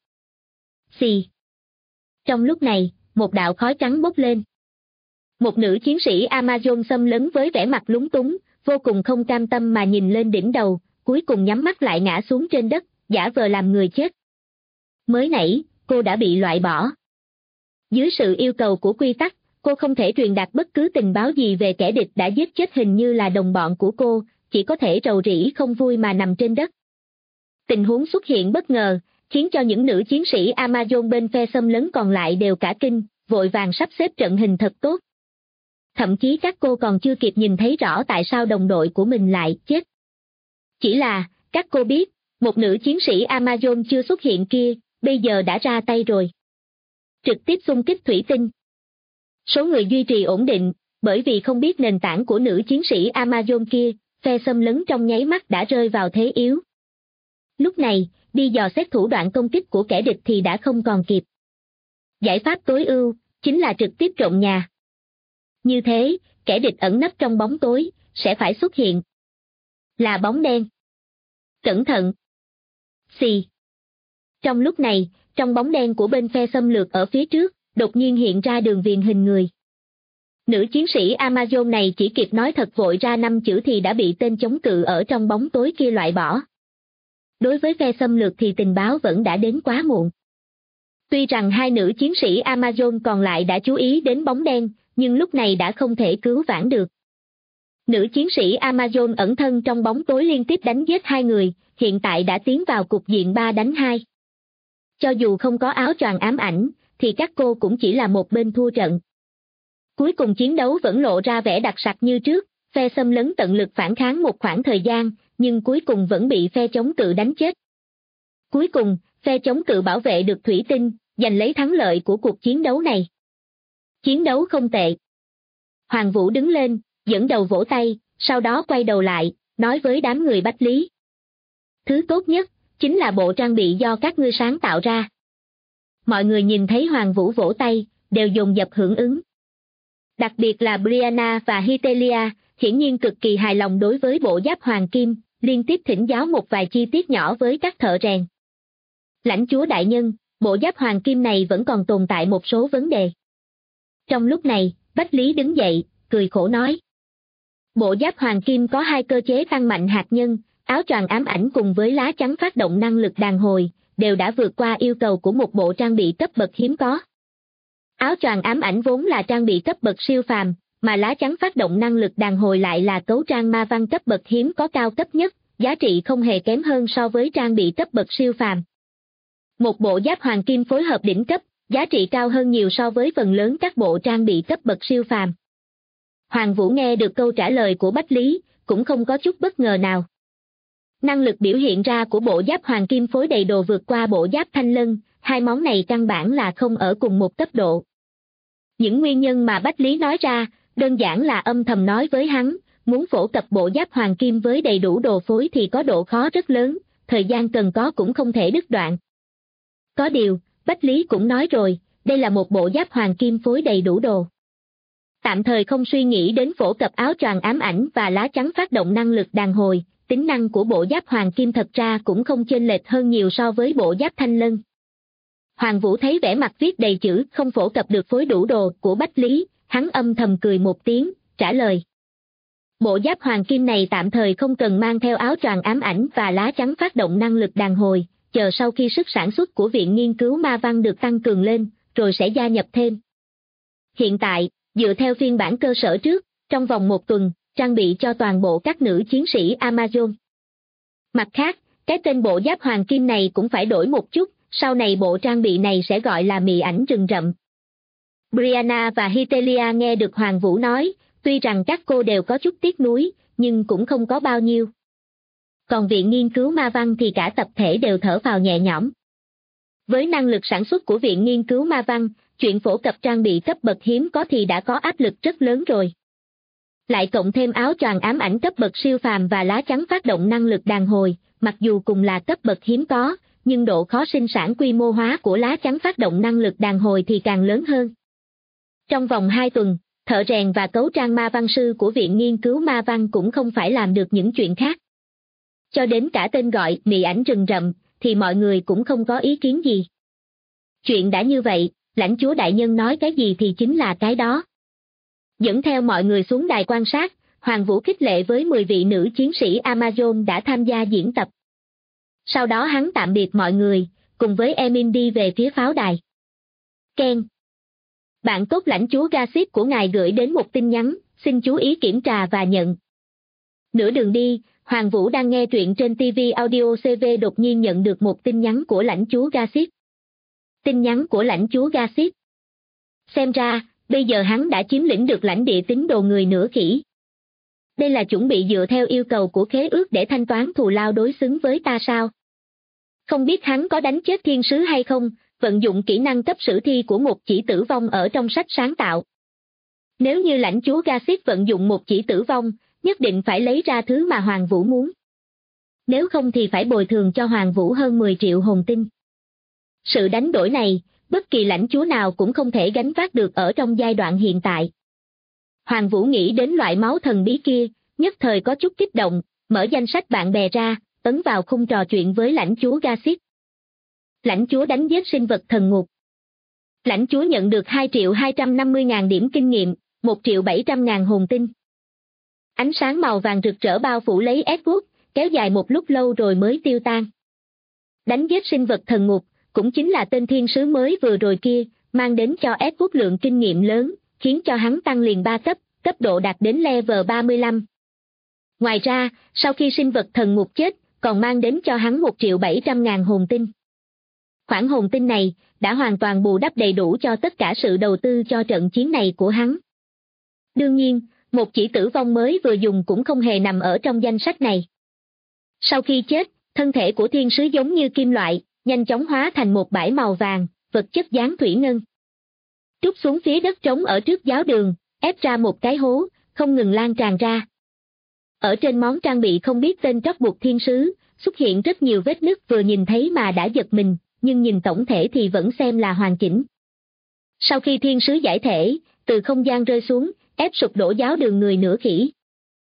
Xì. Trong lúc này, một đạo khói trắng bốc lên. Một nữ chiến sĩ Amazon xâm lấn với vẻ mặt lúng túng, vô cùng không cam tâm mà nhìn lên đỉnh đầu, cuối cùng nhắm mắt lại ngã xuống trên đất, giả vờ làm người chết. Mới nãy, cô đã bị loại bỏ. Dưới sự yêu cầu của quy tắc, cô không thể truyền đạt bất cứ tình báo gì về kẻ địch đã giết chết hình như là đồng bọn của cô, chỉ có thể rầu rĩ không vui mà nằm trên đất. Tình huống xuất hiện bất ngờ, khiến cho những nữ chiến sĩ Amazon bên phe xâm lấn còn lại đều cả kinh, vội vàng sắp xếp trận hình thật tốt. Thậm chí các cô còn chưa kịp nhìn thấy rõ tại sao đồng đội của mình lại chết. Chỉ là, các cô biết, một nữ chiến sĩ Amazon chưa xuất hiện kia, bây giờ đã ra tay rồi. Trực tiếp xung kích thủy tinh. Số người duy trì ổn định, bởi vì không biết nền tảng của nữ chiến sĩ Amazon kia, phe xâm lấn trong nháy mắt đã rơi vào thế yếu. Lúc này, đi dò xét thủ đoạn công kích của kẻ địch thì đã không còn kịp. Giải pháp tối ưu, chính là trực tiếp trộn nhà. Như thế, kẻ địch ẩn nấp trong bóng tối, sẽ phải xuất hiện. Là bóng đen. Cẩn thận. Xì. Trong lúc này, trong bóng đen của bên phe xâm lược ở phía trước, đột nhiên hiện ra đường viền hình người. Nữ chiến sĩ Amazon này chỉ kịp nói thật vội ra 5 chữ thì đã bị tên chống cự ở trong bóng tối kia loại bỏ. Đối với phe xâm lược thì tình báo vẫn đã đến quá muộn. Tuy rằng hai nữ chiến sĩ Amazon còn lại đã chú ý đến bóng đen, nhưng lúc này đã không thể cứu vãn được. Nữ chiến sĩ Amazon ẩn thân trong bóng tối liên tiếp đánh giết 2 người, hiện tại đã tiến vào cục diện 3 đánh 2. Cho dù không có áo choàng ám ảnh, thì các cô cũng chỉ là một bên thua trận. Cuối cùng chiến đấu vẫn lộ ra vẻ đặc sặc như trước, phe xâm lấn tận lực phản kháng một khoảng thời gian, nhưng cuối cùng vẫn bị phe chống cự đánh chết. Cuối cùng, phe chống cự bảo vệ được thủy tinh, giành lấy thắng lợi của cuộc chiến đấu này. Chiến đấu không tệ. Hoàng Vũ đứng lên, dẫn đầu vỗ tay, sau đó quay đầu lại, nói với đám người Bách Lý. Thứ tốt nhất, chính là bộ trang bị do các ngươi sáng tạo ra. Mọi người nhìn thấy Hoàng Vũ vỗ tay, đều dồn dập hưởng ứng. Đặc biệt là Brianna và Hitelia, hiển nhiên cực kỳ hài lòng đối với bộ giáp hoàng kim, liên tiếp thỉnh giáo một vài chi tiết nhỏ với các thợ rèn. Lãnh chúa đại nhân, bộ giáp hoàng kim này vẫn còn tồn tại một số vấn đề. Trong lúc này, Bách Lý đứng dậy, cười khổ nói. Bộ giáp hoàng kim có 2 cơ chế tăng mạnh hạt nhân, áo choàng ám ảnh cùng với lá chắn phát động năng lực đàn hồi, đều đã vượt qua yêu cầu của một bộ trang bị cấp bậc hiếm có. Áo choàng ám ảnh vốn là trang bị cấp bậc siêu phàm, mà lá chắn phát động năng lực đàn hồi lại là cấu trang ma văn cấp bậc hiếm có cao cấp nhất, giá trị không hề kém hơn so với trang bị cấp bậc siêu phàm. Một bộ giáp hoàng kim phối hợp đỉnh cấp, giá trị cao hơn nhiều so với phần lớn các bộ trang bị cấp bậc siêu phàm. Hoàng Vũ nghe được câu trả lời của Bách Lý, cũng không có chút bất ngờ nào. Năng lực biểu hiện ra của bộ giáp hoàng kim phối đầy đồ vượt qua bộ giáp thanh lân, 2 món này căn bản là không ở cùng một cấp độ. Những nguyên nhân mà Bách Lý nói ra, đơn giản là âm thầm nói với hắn, muốn phổ cập bộ giáp hoàng kim với đầy đủ đồ phối thì có độ khó rất lớn, thời gian cần có cũng không thể đứt đoạn. Có điều, Bách Lý cũng nói rồi, đây là một bộ giáp hoàng kim phối đầy đủ đồ. Tạm thời không suy nghĩ đến phổ cập áo choàng ám ảnh và lá chắn phát động năng lực đàn hồi, tính năng của bộ giáp hoàng kim thật ra cũng không chênh lệch hơn nhiều so với bộ giáp thanh lân. Hoàng Vũ thấy vẻ mặt viết đầy chữ không phổ cập được phối đủ đồ của Bách Lý, hắn âm thầm cười một tiếng, trả lời. Bộ giáp hoàng kim này tạm thời không cần mang theo áo choàng ám ảnh và lá chắn phát động năng lực đàn hồi, chờ sau khi sức sản xuất của Viện Nghiên cứu Ma Văn được tăng cường lên, rồi sẽ gia nhập thêm. Hiện tại, dựa theo phiên bản cơ sở trước, trong vòng 1 tuần, trang bị cho toàn bộ các nữ chiến sĩ Amazon. Mặt khác, cái tên bộ giáp hoàng kim này cũng phải đổi một chút, sau này bộ trang bị này sẽ gọi là mị ảnh rừng rậm. Brianna và Hitelia nghe được Hoàng Vũ nói, tuy rằng các cô đều có chút tiếc nuối, nhưng cũng không có bao nhiêu. Còn Viện Nghiên cứu Ma Văn thì cả tập thể đều thở phào nhẹ nhõm. Với năng lực sản xuất của Viện Nghiên cứu Ma Văn, chuyện phổ cập trang bị cấp bậc hiếm có thì đã có áp lực rất lớn rồi. Lại cộng thêm áo choàng ám ảnh cấp bậc siêu phàm và lá chắn phát động năng lực đàn hồi, mặc dù cùng là cấp bậc hiếm có, nhưng độ khó sinh sản quy mô hóa của lá chắn phát động năng lực đàn hồi thì càng lớn hơn. Trong vòng 2 tuần, thợ rèn và cấu trang ma văn sư của Viện Nghiên cứu Ma Văn cũng không phải làm được những chuyện khác. Cho đến cả tên gọi mị ảnh rừng rậm, thì mọi người cũng không có ý kiến gì. Chuyện đã như vậy, lãnh chúa đại nhân nói cái gì thì chính là cái đó. Dẫn theo mọi người xuống đài quan sát, Hoàng Vũ khích lệ với 10 vị nữ chiến sĩ Amazon đã tham gia diễn tập. Sau đó hắn tạm biệt mọi người, cùng với Emin đi về phía pháo đài. Ken. Bạn tốt lãnh chúa Gossip của ngài gửi đến một tin nhắn, xin chú ý kiểm tra và nhận. Nửa đường đi, Hoàng Vũ đang nghe truyện trên TV Audio CV đột nhiên nhận được một tin nhắn của lãnh chúa Gossip. Tin nhắn của lãnh chúa Gossip. Xem ra, bây giờ hắn đã chiếm lĩnh được lãnh địa tín đồ người nửa khỉ. Đây là chuẩn bị dựa theo yêu cầu của khế ước để thanh toán thù lao đối xứng với ta sao? Không biết hắn có đánh chết thiên sứ hay không, vận dụng kỹ năng cấp sử thi của một chỉ tử vong ở trong sách sáng tạo. Nếu như lãnh chúa Gossip vận dụng một chỉ tử vong, nhất định phải lấy ra thứ mà Hoàng Vũ muốn. Nếu không thì phải bồi thường cho Hoàng Vũ hơn 10 triệu hồn tinh. Sự đánh đổi này, bất kỳ lãnh chúa nào cũng không thể gánh vác được ở trong giai đoạn hiện tại. Hoàng Vũ nghĩ đến loại máu thần bí kia, nhất thời có chút kích động, mở danh sách bạn bè ra, ấn vào khung trò chuyện với lãnh chúa Gossip. Lãnh chúa đánh giết sinh vật thần ngục. Lãnh chúa nhận được 2.250.000 điểm kinh nghiệm, 1.700.000 hồn tinh. Ánh sáng màu vàng rực rỡ bao phủ lấy Edward, kéo dài một lúc lâu rồi mới tiêu tan. Đánh giết sinh vật thần ngục, cũng chính là tên thiên sứ mới vừa rồi kia, mang đến cho Edward lượng kinh nghiệm lớn, khiến cho hắn tăng liền 3 cấp, cấp độ đạt đến level 35. Ngoài ra, sau khi sinh vật thần ngục chết, còn mang đến cho hắn 1.700.000 hồn tinh. Khoản hồn tinh này, đã hoàn toàn bù đắp đầy đủ cho tất cả sự đầu tư cho trận chiến này của hắn. Đương nhiên, một chỉ tử vong mới vừa dùng cũng không hề nằm ở trong danh sách này. Sau khi chết, thân thể của thiên sứ giống như kim loại, nhanh chóng hóa thành một bãi màu vàng, vật chất dáng thủy ngân. Trút xuống phía đất trống ở trước giáo đường, ép ra một cái hố, không ngừng lan tràn ra. Ở trên món trang bị không biết tên trót buộc thiên sứ, xuất hiện rất nhiều vết nứt vừa nhìn thấy mà đã giật mình, nhưng nhìn tổng thể thì vẫn xem là hoàn chỉnh. Sau khi thiên sứ giải thể, từ không gian rơi xuống, ép sụp đổ giáo đường người nửa khỉ.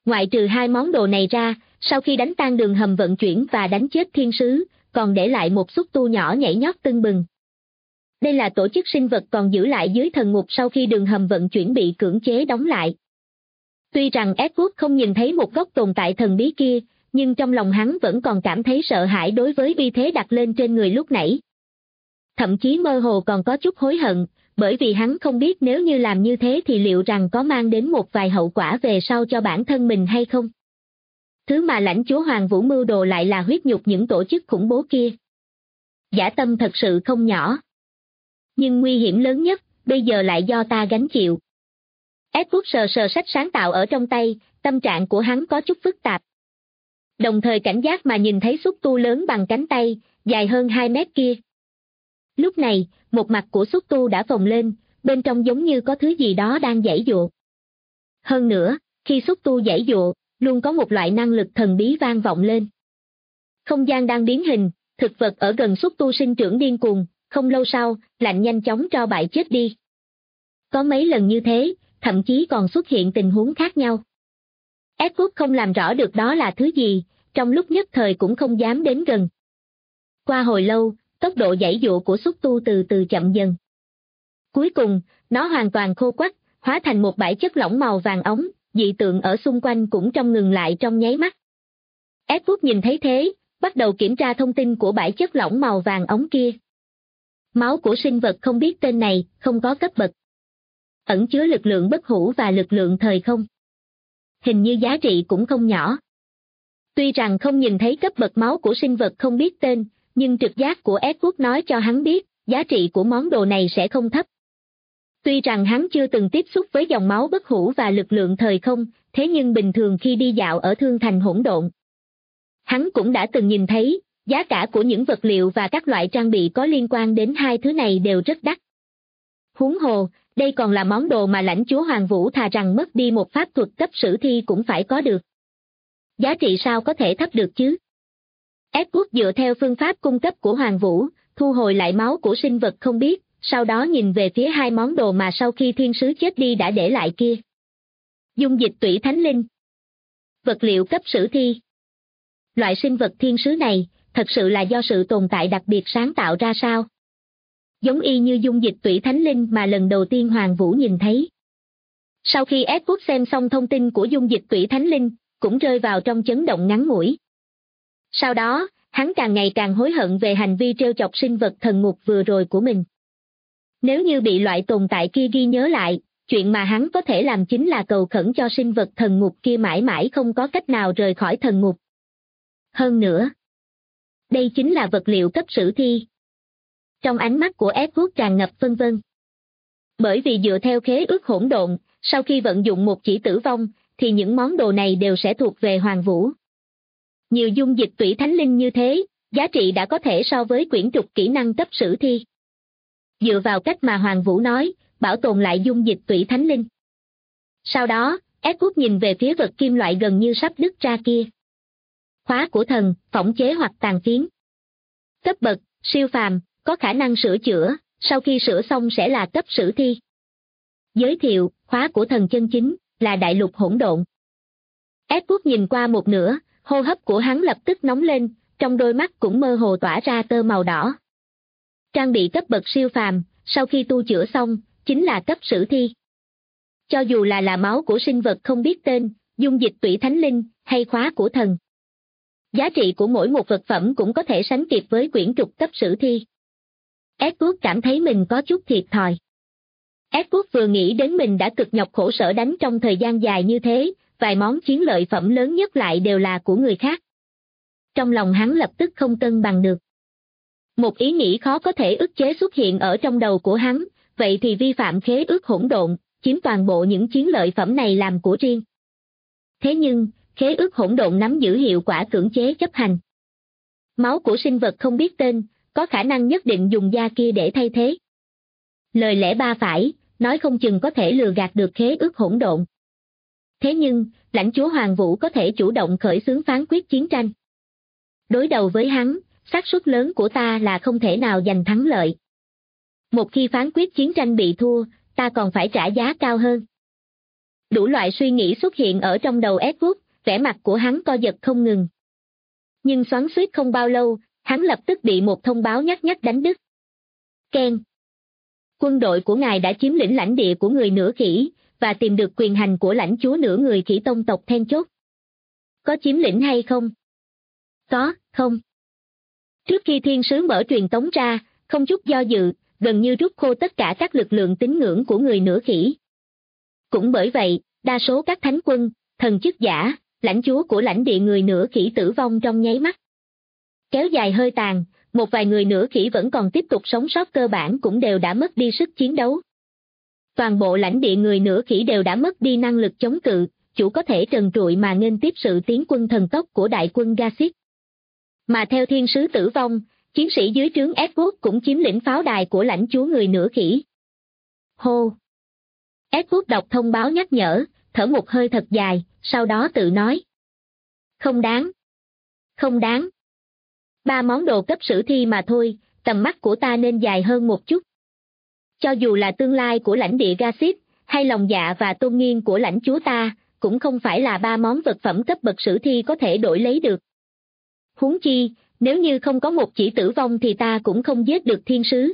Ngoại trừ hai món đồ này ra, sau khi đánh tan đường hầm vận chuyển và đánh chết thiên sứ, còn để lại một xúc tu nhỏ nhảy nhót tưng bừng. Đây là tổ chức sinh vật còn giữ lại dưới thần ngục sau khi đường hầm vận chuyển bị cưỡng chế đóng lại. Tuy rằng Edward không nhìn thấy một góc tồn tại thần bí kia, nhưng trong lòng hắn vẫn còn cảm thấy sợ hãi đối với uy thế đặt lên trên người lúc nãy. Thậm chí mơ hồ còn có chút hối hận, bởi vì hắn không biết nếu như làm như thế thì liệu rằng có mang đến một vài hậu quả về sau cho bản thân mình hay không. Thứ mà lãnh chúa Hoàng Vũ mưu đồ lại là huyết nhục những tổ chức khủng bố kia. Dã tâm thật sự không nhỏ. Nhưng nguy hiểm lớn nhất, bây giờ lại do ta gánh chịu. Edward sờ sách sáng tạo ở trong tay, tâm trạng của hắn có chút phức tạp. Đồng thời cảnh giác mà nhìn thấy xúc tu lớn bằng cánh tay, dài hơn 2 mét kia. Lúc này, một mặt của xúc tu đã phồng lên, bên trong giống như có thứ gì đó đang giãy giụa. Hơn nữa, khi xúc tu giãy giụa, luôn có một loại năng lực thần bí vang vọng lên. Không gian đang biến hình, thực vật ở gần xúc tu sinh trưởng điên cuồng, không lâu sau, lạnh nhanh chóng tro bại chết đi. Có mấy lần như thế, thậm chí còn xuất hiện tình huống khác nhau. Edward không làm rõ được đó là thứ gì, trong lúc nhất thời cũng không dám đến gần. Qua hồi lâu, tốc độ giãy giụa của xúc tu từ từ chậm dần. Cuối cùng, nó hoàn toàn khô quắt, hóa thành một bãi chất lỏng màu vàng óng, dị tượng ở xung quanh cũng trong ngừng lại trong nháy mắt. Edward nhìn thấy thế, bắt đầu kiểm tra thông tin của bãi chất lỏng màu vàng óng kia. Máu của sinh vật không biết tên này, không có cấp bậc. Ẩn chứa lực lượng bất hủ và lực lượng thời không. Hình như giá trị cũng không nhỏ. Tuy rằng không nhìn thấy cấp bậc máu của sinh vật không biết tên, nhưng trực giác của Edward nói cho hắn biết, giá trị của món đồ này sẽ không thấp. Tuy rằng hắn chưa từng tiếp xúc với dòng máu bất hủ và lực lượng thời không, thế nhưng bình thường khi đi dạo ở Thương Thành Hỗn Độn, hắn cũng đã từng nhìn thấy, giá cả của những vật liệu và các loại trang bị có liên quan đến hai thứ này đều rất đắt. Huống hồ, đây còn là món đồ mà lãnh chúa Hoàng Vũ thà rằng mất đi một pháp thuật cấp sử thi cũng phải có được. Giá trị sao có thể thấp được chứ? Edward dựa theo phương pháp cung cấp của Hoàng Vũ, thu hồi lại máu của sinh vật không biết, sau đó nhìn về phía hai món đồ mà sau khi thiên sứ chết đi đã để lại kia. Dung dịch tủy thánh linh. Vật liệu cấp sử thi. Loại sinh vật thiên sứ này, thật sự là do sự tồn tại đặc biệt sáng tạo ra sao? Giống y như dung dịch tủy thánh linh mà lần đầu tiên Hoàng Vũ nhìn thấy. Sau khi Edward xem xong thông tin của dung dịch tủy thánh linh, cũng rơi vào trong chấn động ngắn ngủi. Sau đó, hắn càng ngày càng hối hận về hành vi trêu chọc sinh vật thần ngục vừa rồi của mình. Nếu như bị loại tồn tại kia ghi nhớ lại, chuyện mà hắn có thể làm chính là cầu khẩn cho sinh vật thần ngục kia mãi mãi không có cách nào rời khỏi thần ngục. Hơn nữa, đây chính là vật liệu cấp sử thi. Trong ánh mắt của Edward tràn ngập phân vân. Bởi vì dựa theo khế ước hỗn độn, sau khi vận dụng một chỉ tử vong, thì những món đồ này đều sẽ thuộc về Hoàng Vũ. Nhiều dung dịch tủy thánh linh như thế, giá trị đã có thể so với quyển trục kỹ năng cấp sử thi. Dựa vào cách mà Hoàng Vũ nói, bảo tồn lại dung dịch tủy thánh linh. Sau đó, Edward nhìn về phía vật kim loại gần như sắp đứt ra kia. Khóa của thần, phỏng chế hoặc tàn phiến. Cấp bậc, siêu phàm, có khả năng sửa chữa, sau khi sửa xong sẽ là cấp sử thi. Giới thiệu, khóa của thần chân chính, là đại lục hỗn độn. Edward nhìn qua một nửa, hô hấp của hắn lập tức nóng lên, trong đôi mắt cũng mơ hồ tỏa ra tơ màu đỏ. Trang bị cấp bậc siêu phàm, sau khi tu chữa xong, chính là cấp sử thi. Cho dù là máu của sinh vật không biết tên, dung dịch tủy thánh linh, hay khóa của thần. Giá trị của mỗi một vật phẩm cũng có thể sánh kịp với quyển trục cấp sử thi. Edward cảm thấy mình có chút thiệt thòi. Edward vừa nghĩ đến mình đã cực nhọc khổ sở đánh trong thời gian dài như thế, vài món chiến lợi phẩm lớn nhất lại đều là của người khác. Trong lòng hắn lập tức không cân bằng được. Một ý nghĩ khó có thể ức chế xuất hiện ở trong đầu của hắn, vậy thì vi phạm khế ước hỗn độn, chiếm toàn bộ những chiến lợi phẩm này làm của riêng. Thế nhưng, khế ước hỗn độn nắm giữ hiệu quả cưỡng chế chấp hành. Máu của sinh vật không biết tên, có khả năng nhất định dùng da kia để thay thế. Lời lẽ ba phải, nói không chừng có thể lừa gạt được khế ước hỗn độn. Thế nhưng, lãnh chúa Hoàng Vũ có thể chủ động khởi xướng phán quyết chiến tranh. Đối đầu với hắn, xác suất lớn của ta là không thể nào giành thắng lợi. Một khi phán quyết chiến tranh bị thua, ta còn phải trả giá cao hơn. Đủ loại suy nghĩ xuất hiện ở trong đầu Edward, vẻ mặt của hắn co giật không ngừng. Nhưng xoắn xuýt không bao lâu, hắn lập tức bị một thông báo nhắc nhắc đánh đứt. Ken. Quân đội của ngài đã chiếm lĩnh lãnh địa của người nửa khỉ, và tìm được quyền hành của lãnh chúa nửa người khỉ tông tộc then chốt. Có chiếm lĩnh hay không? Có, không. Trước khi thiên sứ mở truyền tống ra, không chút do dự, gần như rút khô tất cả các lực lượng tín ngưỡng của người nửa khỉ. Cũng bởi vậy, đa số các thánh quân, thần chức giả, lãnh chúa của lãnh địa người nửa khỉ tử vong trong nháy mắt. Kéo dài hơi tàn, một vài người nửa khỉ vẫn còn tiếp tục sống sót cơ bản cũng đều đã mất đi sức chiến đấu. Toàn bộ lãnh địa người nửa khỉ đều đã mất đi năng lực chống cự, chủ có thể trần trụi mà nghênh tiếp sự tiến quân thần tốc của đại quân Gassit. Mà theo thiên sứ tử vong, chiến sĩ dưới trướng Edward cũng chiếm lĩnh pháo đài của lãnh chúa người nửa khỉ. Hô! Edward đọc thông báo nhắc nhở, thở một hơi thật dài, sau đó tự nói. Không đáng. Không đáng. 3 món đồ cấp sử thi mà thôi, tầm mắt của ta nên dài hơn một chút. Cho dù là tương lai của lãnh địa Gassit, hay lòng dạ và tôn nghiêm của lãnh chúa ta, cũng không phải là 3 món vật phẩm cấp bậc sử thi có thể đổi lấy được. Huống chi, nếu như không có một chỉ tử vong thì ta cũng không giết được thiên sứ.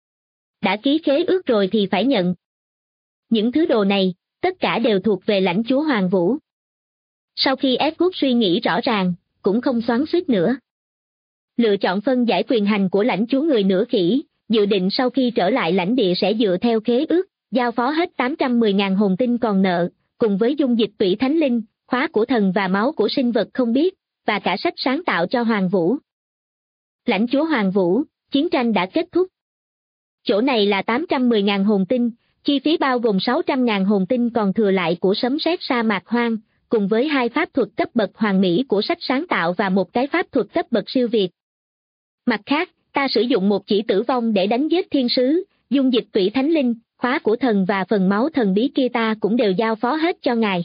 Đã ký khế ước rồi thì phải nhận. Những thứ đồ này, tất cả đều thuộc về lãnh chúa Hoàng Vũ. Sau khi Edward suy nghĩ rõ ràng, cũng không xoắn xuýt nữa. Lựa chọn phân giải quyền hành của lãnh chúa người nửa khỉ, dự định sau khi trở lại lãnh địa sẽ dựa theo khế ước, giao phó hết 810.000 hồn tinh còn nợ, cùng với dung dịch tủy thánh linh, khóa của thần và máu của sinh vật không biết, và cả sách sáng tạo cho Hoàng Vũ. Lãnh chúa Hoàng Vũ, chiến tranh đã kết thúc. Chỗ này là 810.000 hồn tinh, chi phí bao gồm 600.000 hồn tinh còn thừa lại của sấm sét sa mạc hoang, cùng với 2 pháp thuật cấp bậc hoàn mỹ của sách sáng tạo và một cái pháp thuật cấp bậc siêu việt. Mặt khác, ta sử dụng một chỉ tử vong để đánh giết thiên sứ, dung dịch tủy thánh linh, khóa của thần và phần máu thần bí kia ta cũng đều giao phó hết cho ngài.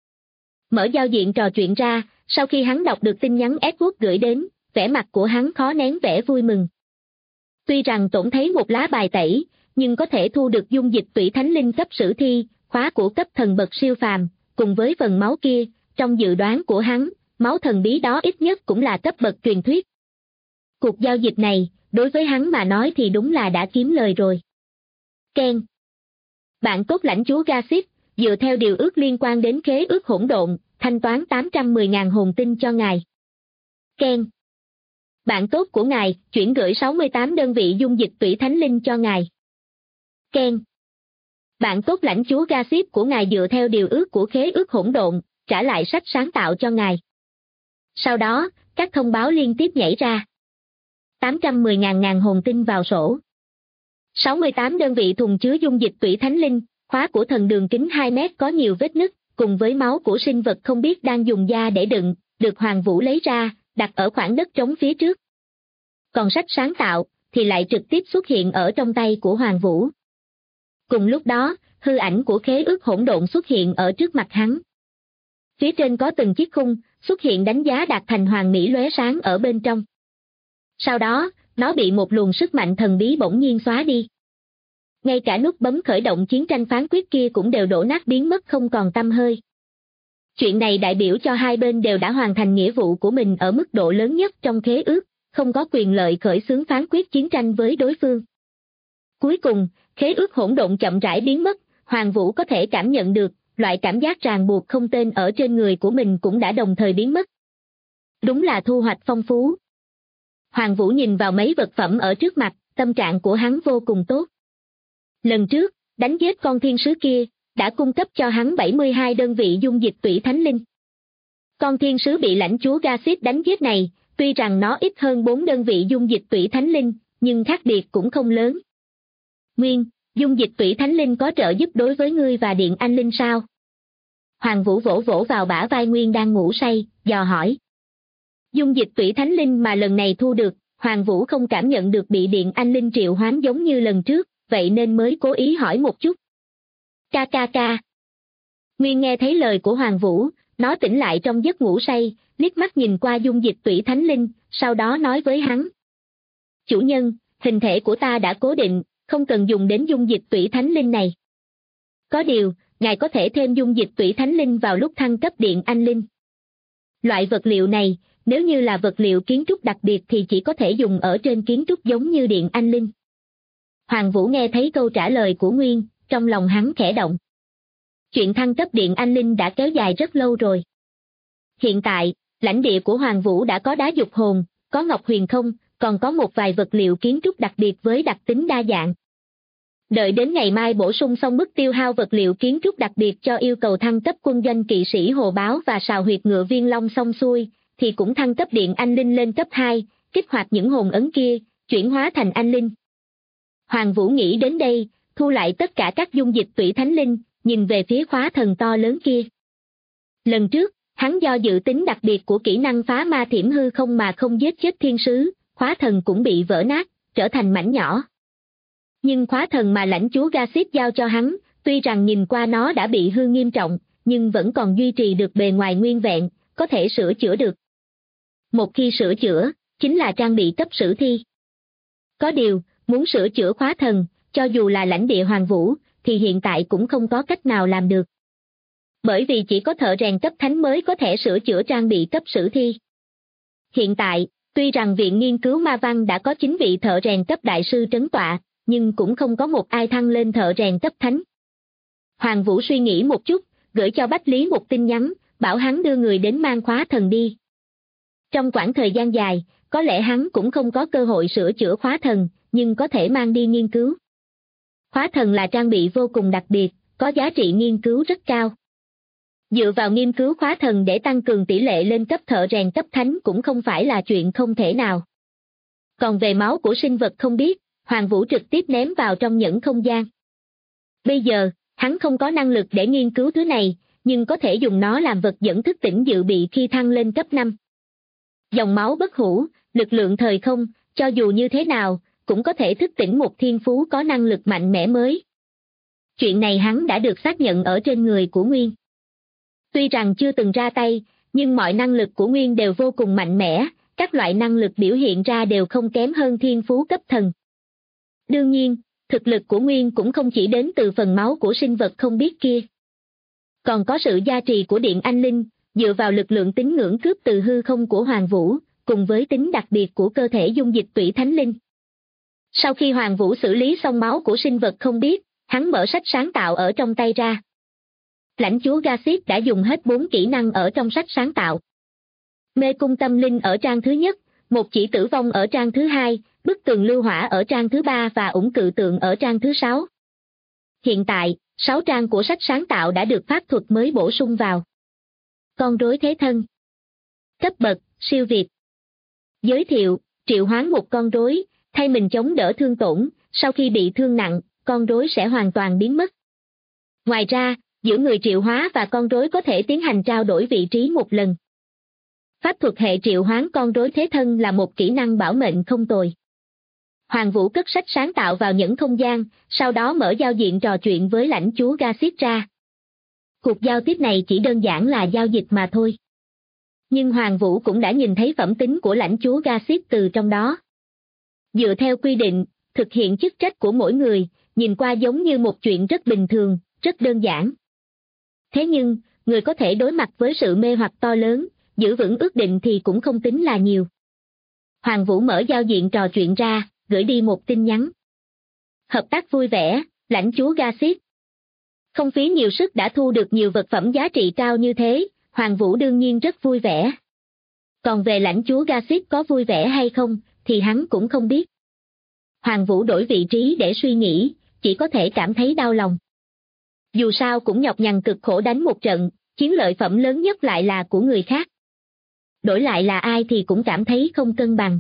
Mở giao diện trò chuyện ra, sau khi hắn đọc được tin nhắn Edward gửi đến, vẻ mặt của hắn khó nén vẻ vui mừng. Tuy rằng tổn thấy một lá bài tẩy, nhưng có thể thu được dung dịch tủy thánh linh cấp sử thi, khóa của cấp thần bậc siêu phàm, cùng với phần máu kia, trong dự đoán của hắn, máu thần bí đó ít nhất cũng là cấp bậc truyền thuyết. Cuộc giao dịch này, đối với hắn mà nói thì đúng là đã kiếm lời rồi. Ken. Bạn tốt lãnh chúa Gassit, dựa theo điều ước liên quan đến khế ước hỗn độn, thanh toán 810.000 hồn tinh cho ngài. Ken. Bạn tốt của ngài, chuyển gửi 68 đơn vị dung dịch tủy thánh linh cho ngài. Ken. Bạn tốt lãnh chúa Gassit của ngài dựa theo điều ước của khế ước hỗn độn, trả lại sách sáng tạo cho ngài. Sau đó, các thông báo liên tiếp nhảy ra. 810.000 hồn tinh vào sổ. 68 đơn vị thùng chứa dung dịch tủy thánh linh, khóa của thần đường kính 2 mét có nhiều vết nứt, cùng với máu của sinh vật không biết đang dùng da để đựng, được Hoàng Vũ lấy ra, đặt ở khoảng đất trống phía trước. Còn sách sáng tạo, thì lại trực tiếp xuất hiện ở trong tay của Hoàng Vũ. Cùng lúc đó, hư ảnh của khế ước hỗn độn xuất hiện ở trước mặt hắn. Phía trên có từng chiếc khung, xuất hiện đánh giá đạt thành hoàn mỹ lóe sáng ở bên trong. Sau đó, nó bị một luồng sức mạnh thần bí bỗng nhiên xóa đi. Ngay cả nút bấm khởi động chiến tranh phán quyết kia cũng đều đổ nát biến mất không còn tăm hơi. Chuyện này đại biểu cho hai bên đều đã hoàn thành nghĩa vụ của mình ở mức độ lớn nhất trong khế ước, không có quyền lợi khởi xướng phán quyết chiến tranh với đối phương. Cuối cùng, khế ước hỗn độn chậm rãi biến mất, Hoàng Vũ có thể cảm nhận được, loại cảm giác ràng buộc không tên ở trên người của mình cũng đã đồng thời biến mất. Đúng là thu hoạch phong phú. Hoàng Vũ nhìn vào mấy vật phẩm ở trước mặt, tâm trạng của hắn vô cùng tốt. Lần trước, đánh giết con thiên sứ kia, đã cung cấp cho hắn 72 đơn vị dung dịch tủy thánh linh. Con thiên sứ bị lãnh chúa Gassit đánh giết này, tuy rằng nó ít hơn 4 đơn vị dung dịch tủy thánh linh, nhưng khác biệt cũng không lớn. Nguyên, dung dịch tủy thánh linh có trợ giúp đối với ngươi và điện anh linh sao? Hoàng Vũ vỗ vỗ vào bả vai Nguyên đang ngủ say, dò hỏi. Dung dịch tủy thánh linh mà lần này thu được, Hoàng Vũ không cảm nhận được bị điện anh linh triệu hoán giống như lần trước, vậy nên mới cố ý hỏi một chút. Ca ca ca. Nguyên nghe thấy lời của Hoàng Vũ, nó tỉnh lại trong giấc ngủ say, liếc mắt nhìn qua dung dịch tủy thánh linh, sau đó nói với hắn. Chủ nhân, hình thể của ta đã cố định, không cần dùng đến dung dịch tủy thánh linh này. Có điều, ngài có thể thêm dung dịch tủy thánh linh vào lúc thăng cấp điện anh linh. Loại vật liệu này, nếu như là vật liệu kiến trúc đặc biệt thì chỉ có thể dùng ở trên kiến trúc giống như điện anh linh. Hoàng Vũ nghe thấy câu trả lời của Nguyên, trong lòng hắn khẽ động. Chuyện thăng cấp điện anh linh đã kéo dài rất lâu rồi. Hiện tại, lãnh địa của Hoàng Vũ đã có đá dục hồn, có ngọc huyền không, còn có một vài vật liệu kiến trúc đặc biệt với đặc tính đa dạng. Đợi đến ngày mai bổ sung xong mức tiêu hao vật liệu kiến trúc đặc biệt cho yêu cầu thăng cấp quân doanh kỵ sĩ hồ báo và sào huyệt ngựa viên long xong xuôi, thì cũng thăng cấp điện anh linh lên cấp 2, kích hoạt những hồn ấn kia, chuyển hóa thành anh linh. Hoàng Vũ nghĩ đến đây, thu lại tất cả các dung dịch tủy thánh linh, nhìn về phía khóa thần to lớn kia. Lần trước, hắn do dự tính đặc biệt của kỹ năng phá ma thiểm hư không mà không giết chết thiên sứ, khóa thần cũng bị vỡ nát, trở thành mảnh nhỏ. Nhưng khóa thần mà lãnh chúa Gassip giao cho hắn, tuy rằng nhìn qua nó đã bị hư nghiêm trọng, nhưng vẫn còn duy trì được bề ngoài nguyên vẹn, có thể sửa chữa được. Một khi sửa chữa, chính là trang bị cấp sử thi. Có điều, muốn sửa chữa khóa thần, cho dù là lãnh địa Hoàng Vũ, thì hiện tại cũng không có cách nào làm được. Bởi vì chỉ có thợ rèn cấp thánh mới có thể sửa chữa trang bị cấp sử thi. Hiện tại, tuy rằng Viện Nghiên cứu Ma Văn đã có 9 vị thợ rèn cấp đại sư trấn tọa, nhưng cũng không có một ai thăng lên thợ rèn cấp thánh. Hoàng Vũ suy nghĩ một chút, gửi cho Bách Lý một tin nhắn, bảo hắn đưa người đến mang khóa thần đi. Trong quãng thời gian dài, có lẽ hắn cũng không có cơ hội sửa chữa khóa thần, nhưng có thể mang đi nghiên cứu. Khóa thần là trang bị vô cùng đặc biệt, có giá trị nghiên cứu rất cao. Dựa vào nghiên cứu khóa thần để tăng cường tỷ lệ lên cấp thợ rèn cấp thánh cũng không phải là chuyện không thể nào. Còn về máu của sinh vật không biết, Hoàng Vũ trực tiếp ném vào trong nhẫn không gian. Bây giờ, hắn không có năng lực để nghiên cứu thứ này, nhưng có thể dùng nó làm vật dẫn thức tỉnh dự bị khi thăng lên cấp 5. Dòng máu bất hủ, lực lượng thời không, cho dù như thế nào, cũng có thể thức tỉnh một thiên phú có năng lực mạnh mẽ mới. Chuyện này hắn đã được xác nhận ở trên người của Nguyên. Tuy rằng chưa từng ra tay, nhưng mọi năng lực của Nguyên đều vô cùng mạnh mẽ, các loại năng lực biểu hiện ra đều không kém hơn thiên phú cấp thần. Đương nhiên, thực lực của Nguyên cũng không chỉ đến từ phần máu của sinh vật không biết kia. Còn có sự gia trì của điện anh linh, dựa vào lực lượng tín ngưỡng cướp từ hư không của Hoàng Vũ, cùng với tính đặc biệt của cơ thể dung dịch tủy thánh linh. Sau khi Hoàng Vũ xử lý xong máu của sinh vật không biết, hắn mở sách sáng tạo ở trong tay ra. Lãnh chúa Gassip đã dùng hết 4 kỹ năng ở trong sách sáng tạo. Mê cung tâm linh ở trang thứ nhất, một chỉ tử vong ở trang thứ 2, bức tường lưu hỏa ở trang thứ 3 và ủng cự tượng ở trang thứ 6. Hiện tại, 6 trang của sách sáng tạo đã được pháp thuật mới bổ sung vào. Con rối thế thân. Cấp bậc, siêu việt. Giới thiệu, triệu hoán một con rối, thay mình chống đỡ thương tổn, sau khi bị thương nặng, con rối sẽ hoàn toàn biến mất. Ngoài ra, giữa người triệu hóa và con rối có thể tiến hành trao đổi vị trí một lần. Pháp thuật hệ triệu hoán con rối thế thân là một kỹ năng bảo mệnh không tồi. Hoàng Vũ cất sách sáng tạo vào nhẫn không gian, sau đó mở giao diện trò chuyện với lãnh chúa Gassip ra. Cuộc giao tiếp này chỉ đơn giản là giao dịch mà thôi. Nhưng Hoàng Vũ cũng đã nhìn thấy phẩm tính của lãnh chúa Gassip từ trong đó. Dựa theo quy định, thực hiện chức trách của mỗi người, nhìn qua giống như một chuyện rất bình thường, rất đơn giản. Thế nhưng, người có thể đối mặt với sự mê hoặc to lớn, giữ vững ước định thì cũng không tính là nhiều. Hoàng Vũ mở giao diện trò chuyện ra, gửi đi một tin nhắn. Hợp tác vui vẻ, lãnh chúa Gassip. Không phí nhiều sức đã thu được nhiều vật phẩm giá trị cao như thế, Hoàng Vũ đương nhiên rất vui vẻ. Còn về lãnh chúa Gassip có vui vẻ hay không, thì hắn cũng không biết. Hoàng Vũ đổi vị trí để suy nghĩ, chỉ có thể cảm thấy đau lòng. Dù sao cũng nhọc nhằn cực khổ đánh một trận, chiến lợi phẩm lớn nhất lại là của người khác. Đổi lại là ai thì cũng cảm thấy không cân bằng.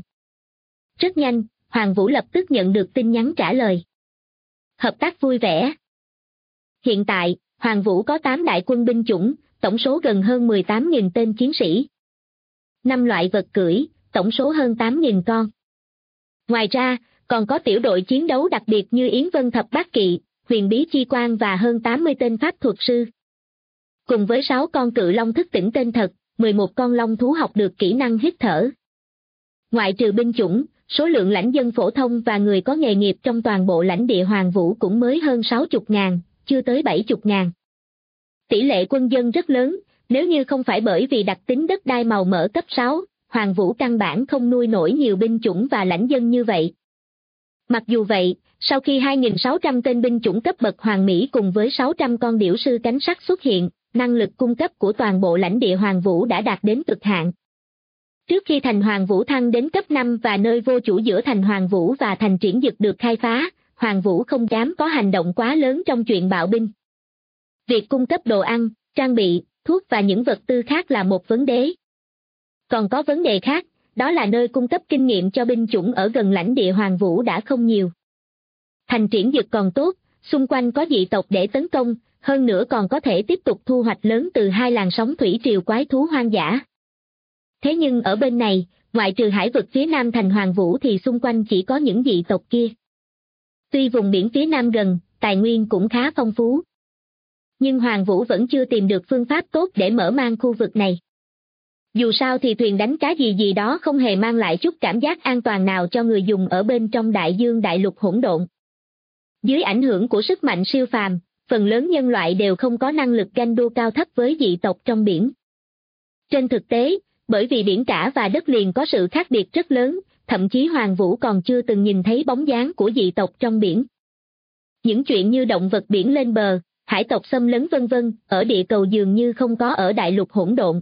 Rất nhanh, Hoàng Vũ lập tức nhận được tin nhắn trả lời. Hợp tác vui vẻ. Hiện tại, Hoàng Vũ có 8 đại quân binh chủng, tổng số gần hơn 18.000 tên chiến sĩ. 5 loại vật cưỡi, tổng số hơn 8.000 con. Ngoài ra, còn có tiểu đội chiến đấu đặc biệt như Yến Vân Thập Bát Kỵ, Huyền Bí Chi Quan và hơn 80 tên pháp thuật sư. Cùng với 6 con cự long thức tỉnh tên thật, 11 con long thú học được kỹ năng hít thở. Ngoại trừ binh chủng, số lượng lãnh dân phổ thông và người có nghề nghiệp trong toàn bộ lãnh địa Hoàng Vũ cũng mới hơn 60.000, chưa tới 70.000. Tỷ lệ quân dân rất lớn, nếu như không phải bởi vì đặc tính đất đai màu mỡ cấp 6, Hoàng Vũ căn bản không nuôi nổi nhiều binh chủng và lãnh dân như vậy. Mặc dù vậy, sau khi 2.600 tên binh chủng cấp bậc hoàng mỹ cùng với 600 con điểu sư cánh sắt xuất hiện, năng lực cung cấp của toàn bộ lãnh địa Hoàng Vũ đã đạt đến cực hạn. Trước khi thành Hoàng Vũ thăng đến cấp 5 và nơi vô chủ giữa thành Hoàng Vũ và thành Triển Dực được khai phá, Hoàng Vũ không dám có hành động quá lớn trong chuyện bạo binh. Việc cung cấp đồ ăn, trang bị, thuốc và những vật tư khác là một vấn đề. Còn có vấn đề khác, đó là nơi cung cấp kinh nghiệm cho binh chủng ở gần lãnh địa Hoàng Vũ đã không nhiều. Thành Triển Dực còn tốt, xung quanh có dị tộc để tấn công, hơn nữa còn có thể tiếp tục thu hoạch lớn từ hai làn sóng thủy triều quái thú hoang dã. Thế nhưng ở bên này, ngoại trừ hải vực phía nam thành Hoàng Vũ thì xung quanh chỉ có những dị tộc kia. Tuy vùng biển phía nam gần, tài nguyên cũng khá phong phú. Nhưng Hoàng Vũ vẫn chưa tìm được phương pháp tốt để mở mang khu vực này. Dù sao thì thuyền đánh cá gì đó không hề mang lại chút cảm giác an toàn nào cho người dùng ở bên trong đại dương đại lục hỗn độn. Dưới ảnh hưởng của sức mạnh siêu phàm, phần lớn nhân loại đều không có năng lực ganh đua cao thấp với dị tộc trong biển. Trên thực tế, bởi vì biển cả và đất liền có sự khác biệt rất lớn, thậm chí Hoàng Vũ còn chưa từng nhìn thấy bóng dáng của dị tộc trong biển. Những chuyện như động vật biển lên bờ, hải tộc xâm lấn vân vân, ở địa cầu dường như không có ở đại lục hỗn độn.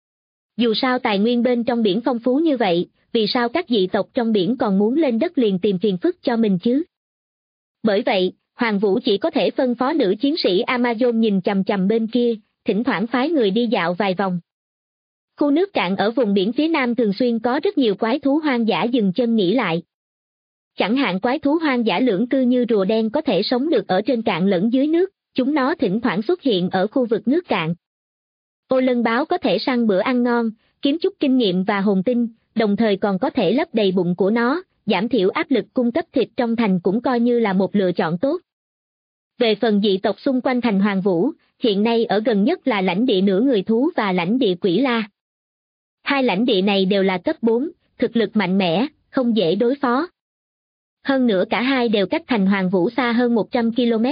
Dù sao tài nguyên bên trong biển phong phú như vậy, vì sao các dị tộc trong biển còn muốn lên đất liền tìm phiền phức cho mình chứ? Bởi vậy, Hoàng Vũ chỉ có thể phân phó nữ chiến sĩ Amazon nhìn chằm chằm bên kia, thỉnh thoảng phái người đi dạo vài vòng. Khu nước cạn ở vùng biển phía nam thường xuyên có rất nhiều quái thú hoang dã dừng chân nghỉ lại. Chẳng hạn quái thú hoang dã lưỡng cư như rùa đen có thể sống được ở trên cạn lẫn dưới nước, chúng nó thỉnh thoảng xuất hiện ở khu vực nước cạn. Ô lân báo có thể săn bữa ăn ngon, kiếm chút kinh nghiệm và hồn tinh, đồng thời còn có thể lấp đầy bụng của nó, giảm thiểu áp lực cung cấp thịt trong thành cũng coi như là một lựa chọn tốt. Về phần dị tộc xung quanh thành Hoàng Vũ, hiện nay ở gần nhất là lãnh địa nửa người thú và lãnh địa quỷ la. Hai lãnh địa này đều là cấp 4, thực lực mạnh mẽ, không dễ đối phó. Hơn nữa cả hai đều cách thành Hoàng Vũ xa hơn 100 km.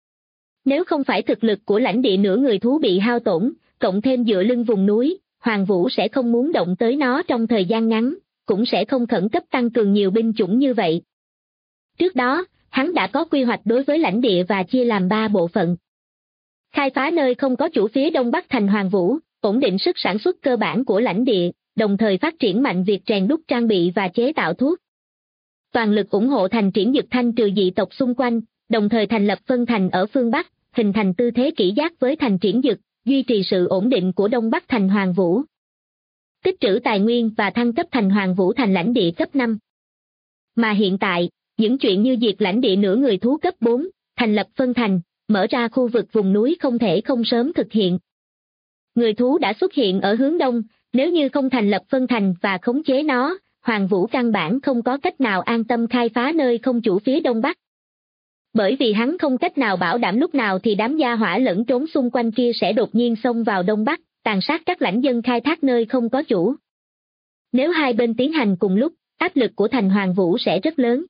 Nếu không phải thực lực của lãnh địa nửa người thú bị hao tổn, cộng thêm dựa lưng vùng núi, Hoàng Vũ sẽ không muốn động tới nó trong thời gian ngắn, cũng sẽ không khẩn cấp tăng cường nhiều binh chủng như vậy. Trước đó, hắn đã có quy hoạch đối với lãnh địa và chia làm 3 bộ phận. Khai phá nơi không có chủ phía đông bắc thành Hoàng Vũ, ổn định sức sản xuất cơ bản của lãnh địa, đồng thời phát triển mạnh việc rèn đúc trang bị và chế tạo thuốc. Toàn lực ủng hộ thành Triển Dực thanh trừ dị tộc xung quanh, đồng thời thành lập phân thành ở phương Bắc, hình thành tư thế kỷ giác với thành Triển Dực, duy trì sự ổn định của đông bắc thành Hoàng Vũ. Tích trữ tài nguyên và thăng cấp thành Hoàng Vũ thành lãnh địa cấp 5. Mà hiện tại, những chuyện như diệt lãnh địa nửa người thú cấp 4, thành lập phân thành, mở ra khu vực vùng núi không thể không sớm thực hiện. Người thú đã xuất hiện ở hướng đông, nếu như không thành lập phân thành và khống chế nó, Hoàng Vũ căn bản không có cách nào an tâm khai phá nơi không chủ phía đông bắc. Bởi vì hắn không cách nào bảo đảm lúc nào thì đám gia hỏa lẫn trốn xung quanh kia sẽ đột nhiên xông vào đông bắc, tàn sát các lãnh dân khai thác nơi không có chủ. Nếu hai bên tiến hành cùng lúc, áp lực của thành Hoàng Vũ sẽ rất lớn.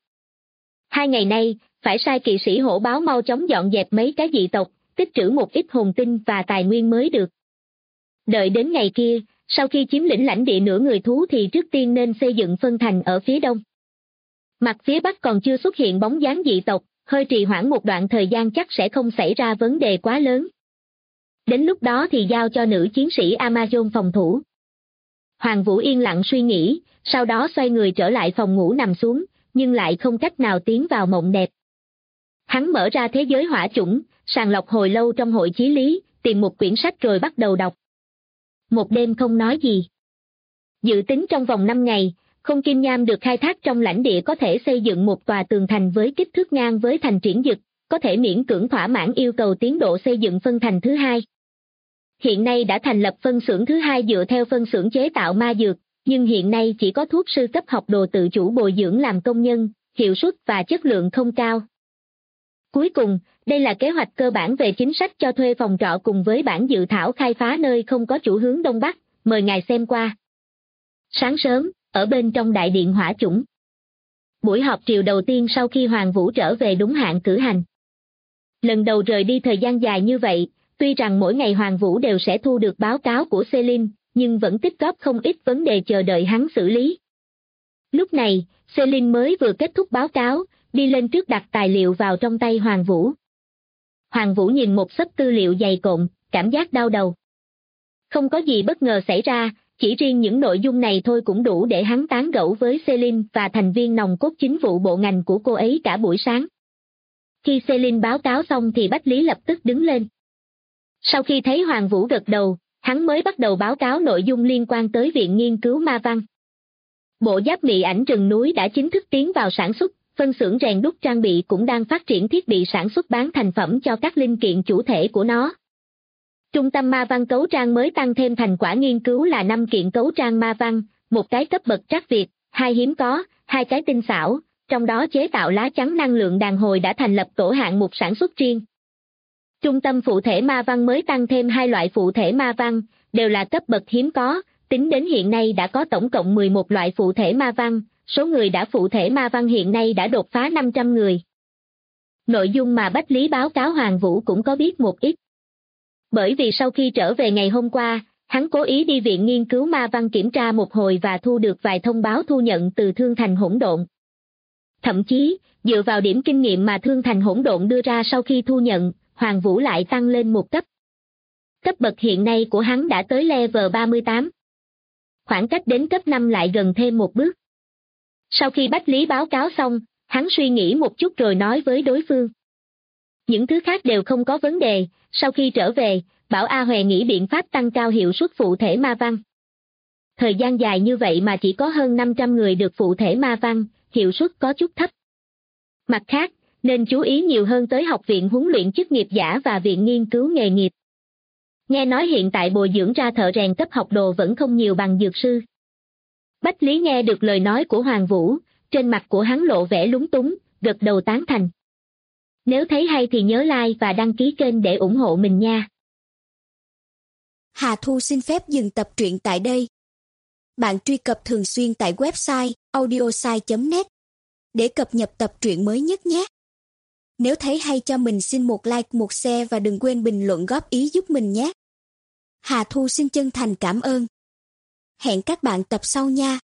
2 ngày nay, phải sai kỵ sĩ hổ báo mau chóng dọn dẹp mấy cái dị tộc, tích trữ một ít hồn tinh và tài nguyên mới được. Đợi đến ngày kia, sau khi chiếm lĩnh lãnh địa nửa người thú thì trước tiên nên xây dựng phân thành ở phía đông. Mặt phía bắc còn chưa xuất hiện bóng dáng dị tộc, hơi trì hoãn một đoạn thời gian chắc sẽ không xảy ra vấn đề quá lớn. Đến lúc đó thì giao cho nữ chiến sĩ Amazon phòng thủ. Hoàng Vũ yên lặng suy nghĩ, sau đó xoay người trở lại phòng ngủ nằm xuống, nhưng lại không cách nào tiến vào mộng đẹp. Hắn mở ra thế giới hỏa chủng, sàng lọc hồi lâu trong hội chí lý, tìm một quyển sách rồi bắt đầu đọc. Một đêm không nói gì. Dự tính trong vòng 5 ngày, không kim nham được khai thác trong lãnh địa có thể xây dựng một tòa tường thành với kích thước ngang với thành Triển Dực, có thể miễn cưỡng thỏa mãn yêu cầu tiến độ xây dựng phân thành thứ hai. Hiện nay đã thành lập phân xưởng thứ hai dựa theo phân xưởng chế tạo ma dược, nhưng hiện nay chỉ có thuốc sư cấp học đồ tự chủ bồi dưỡng làm công nhân, hiệu suất và chất lượng không cao. Cuối cùng, đây là kế hoạch cơ bản về chính sách cho thuê phòng trọ cùng với bản dự thảo khai phá nơi không có chủ hướng đông bắc, mời ngài xem qua. Sáng sớm, ở bên trong đại điện hỏa chủng. Buổi họp triều đầu tiên sau khi Hoàng Vũ trở về đúng hạn cử hành. Lần đầu rời đi thời gian dài như vậy, tuy rằng mỗi ngày Hoàng Vũ đều sẽ thu được báo cáo của Celine, nhưng vẫn tích góp không ít vấn đề chờ đợi hắn xử lý. Lúc này, Celine mới vừa kết thúc báo cáo, đi lên trước đặt tài liệu vào trong tay Hoàng Vũ. Hoàng Vũ nhìn một xấp tư liệu dày cộm, cảm giác đau đầu. Không có gì bất ngờ xảy ra, chỉ riêng những nội dung này thôi cũng đủ để hắn tán gẫu với Celine và thành viên nòng cốt chính vụ bộ ngành của cô ấy cả buổi sáng. Khi Celine báo cáo xong thì Bách Lý lập tức đứng lên. Sau khi thấy Hoàng Vũ gật đầu, hắn mới bắt đầu báo cáo nội dung liên quan tới Viện Nghiên cứu Ma Văn. Bộ giáp mị ảnh rừng núi đã chính thức tiến vào sản xuất, phân xưởng rèn đúc trang bị cũng đang phát triển thiết bị sản xuất bán thành phẩm cho các linh kiện chủ thể của nó. Trung tâm ma văn cấu trang mới tăng thêm thành quả nghiên cứu là 5 kiện cấu trang ma văn, một cái cấp bậc trắc việt, 2 hiếm có, 2 cái tinh xảo, trong đó chế tạo lá chắn năng lượng đàn hồi đã thành lập tổ hạng mục sản xuất riêng. Trung tâm phụ thể ma văn mới tăng thêm 2 loại phụ thể ma văn, đều là cấp bậc hiếm có, tính đến hiện nay đã có tổng cộng 11 loại phụ thể ma văn, số người đã phụ thể ma văn hiện nay đã đột phá 500 người. Nội dung mà Bách Lý báo cáo Hoàng Vũ cũng có biết một ít. Bởi vì sau khi trở về ngày hôm qua, hắn cố ý đi Viện Nghiên cứu Ma Văn kiểm tra một hồi và thu được vài thông báo thu nhận từ Thương Thành Hỗn Độn. Thậm chí, dựa vào điểm kinh nghiệm mà Thương Thành Hỗn Độn đưa ra sau khi thu nhận, Hoàng Vũ lại tăng lên một cấp. Cấp bậc hiện nay của hắn đã tới level 38. Khoảng cách đến cấp 5 lại gần thêm một bước. Sau khi Bách Lý báo cáo xong, hắn suy nghĩ một chút rồi nói với đối phương. Những thứ khác đều không có vấn đề, sau khi trở về, bảo A Hòe nghĩ biện pháp tăng cao hiệu suất phụ thể ma văn. Thời gian dài như vậy mà chỉ có hơn 500 người được phụ thể ma văn, hiệu suất có chút thấp. Mặt khác, nên chú ý nhiều hơn tới Học viện huấn luyện chức nghiệp giả và Viện Nghiên cứu nghề nghiệp. Nghe nói hiện tại bồi dưỡng ra thợ rèn cấp học đồ vẫn không nhiều bằng dược sư. Bách Lý nghe được lời nói của Hoàng Vũ, trên mặt của hắn lộ vẻ lúng túng, gật đầu tán thành. Nếu thấy hay thì nhớ like và đăng ký kênh để ủng hộ mình nha. Hà Thu xin phép dừng tập truyện tại đây. Bạn truy cập thường xuyên tại website audiosai.net để cập nhật tập truyện mới nhất nhé. Nếu thấy hay cho mình xin một like, một share và đừng quên bình luận góp ý giúp mình nhé. Hà Thu xin chân thành cảm ơn. Hẹn các bạn tập sau nha.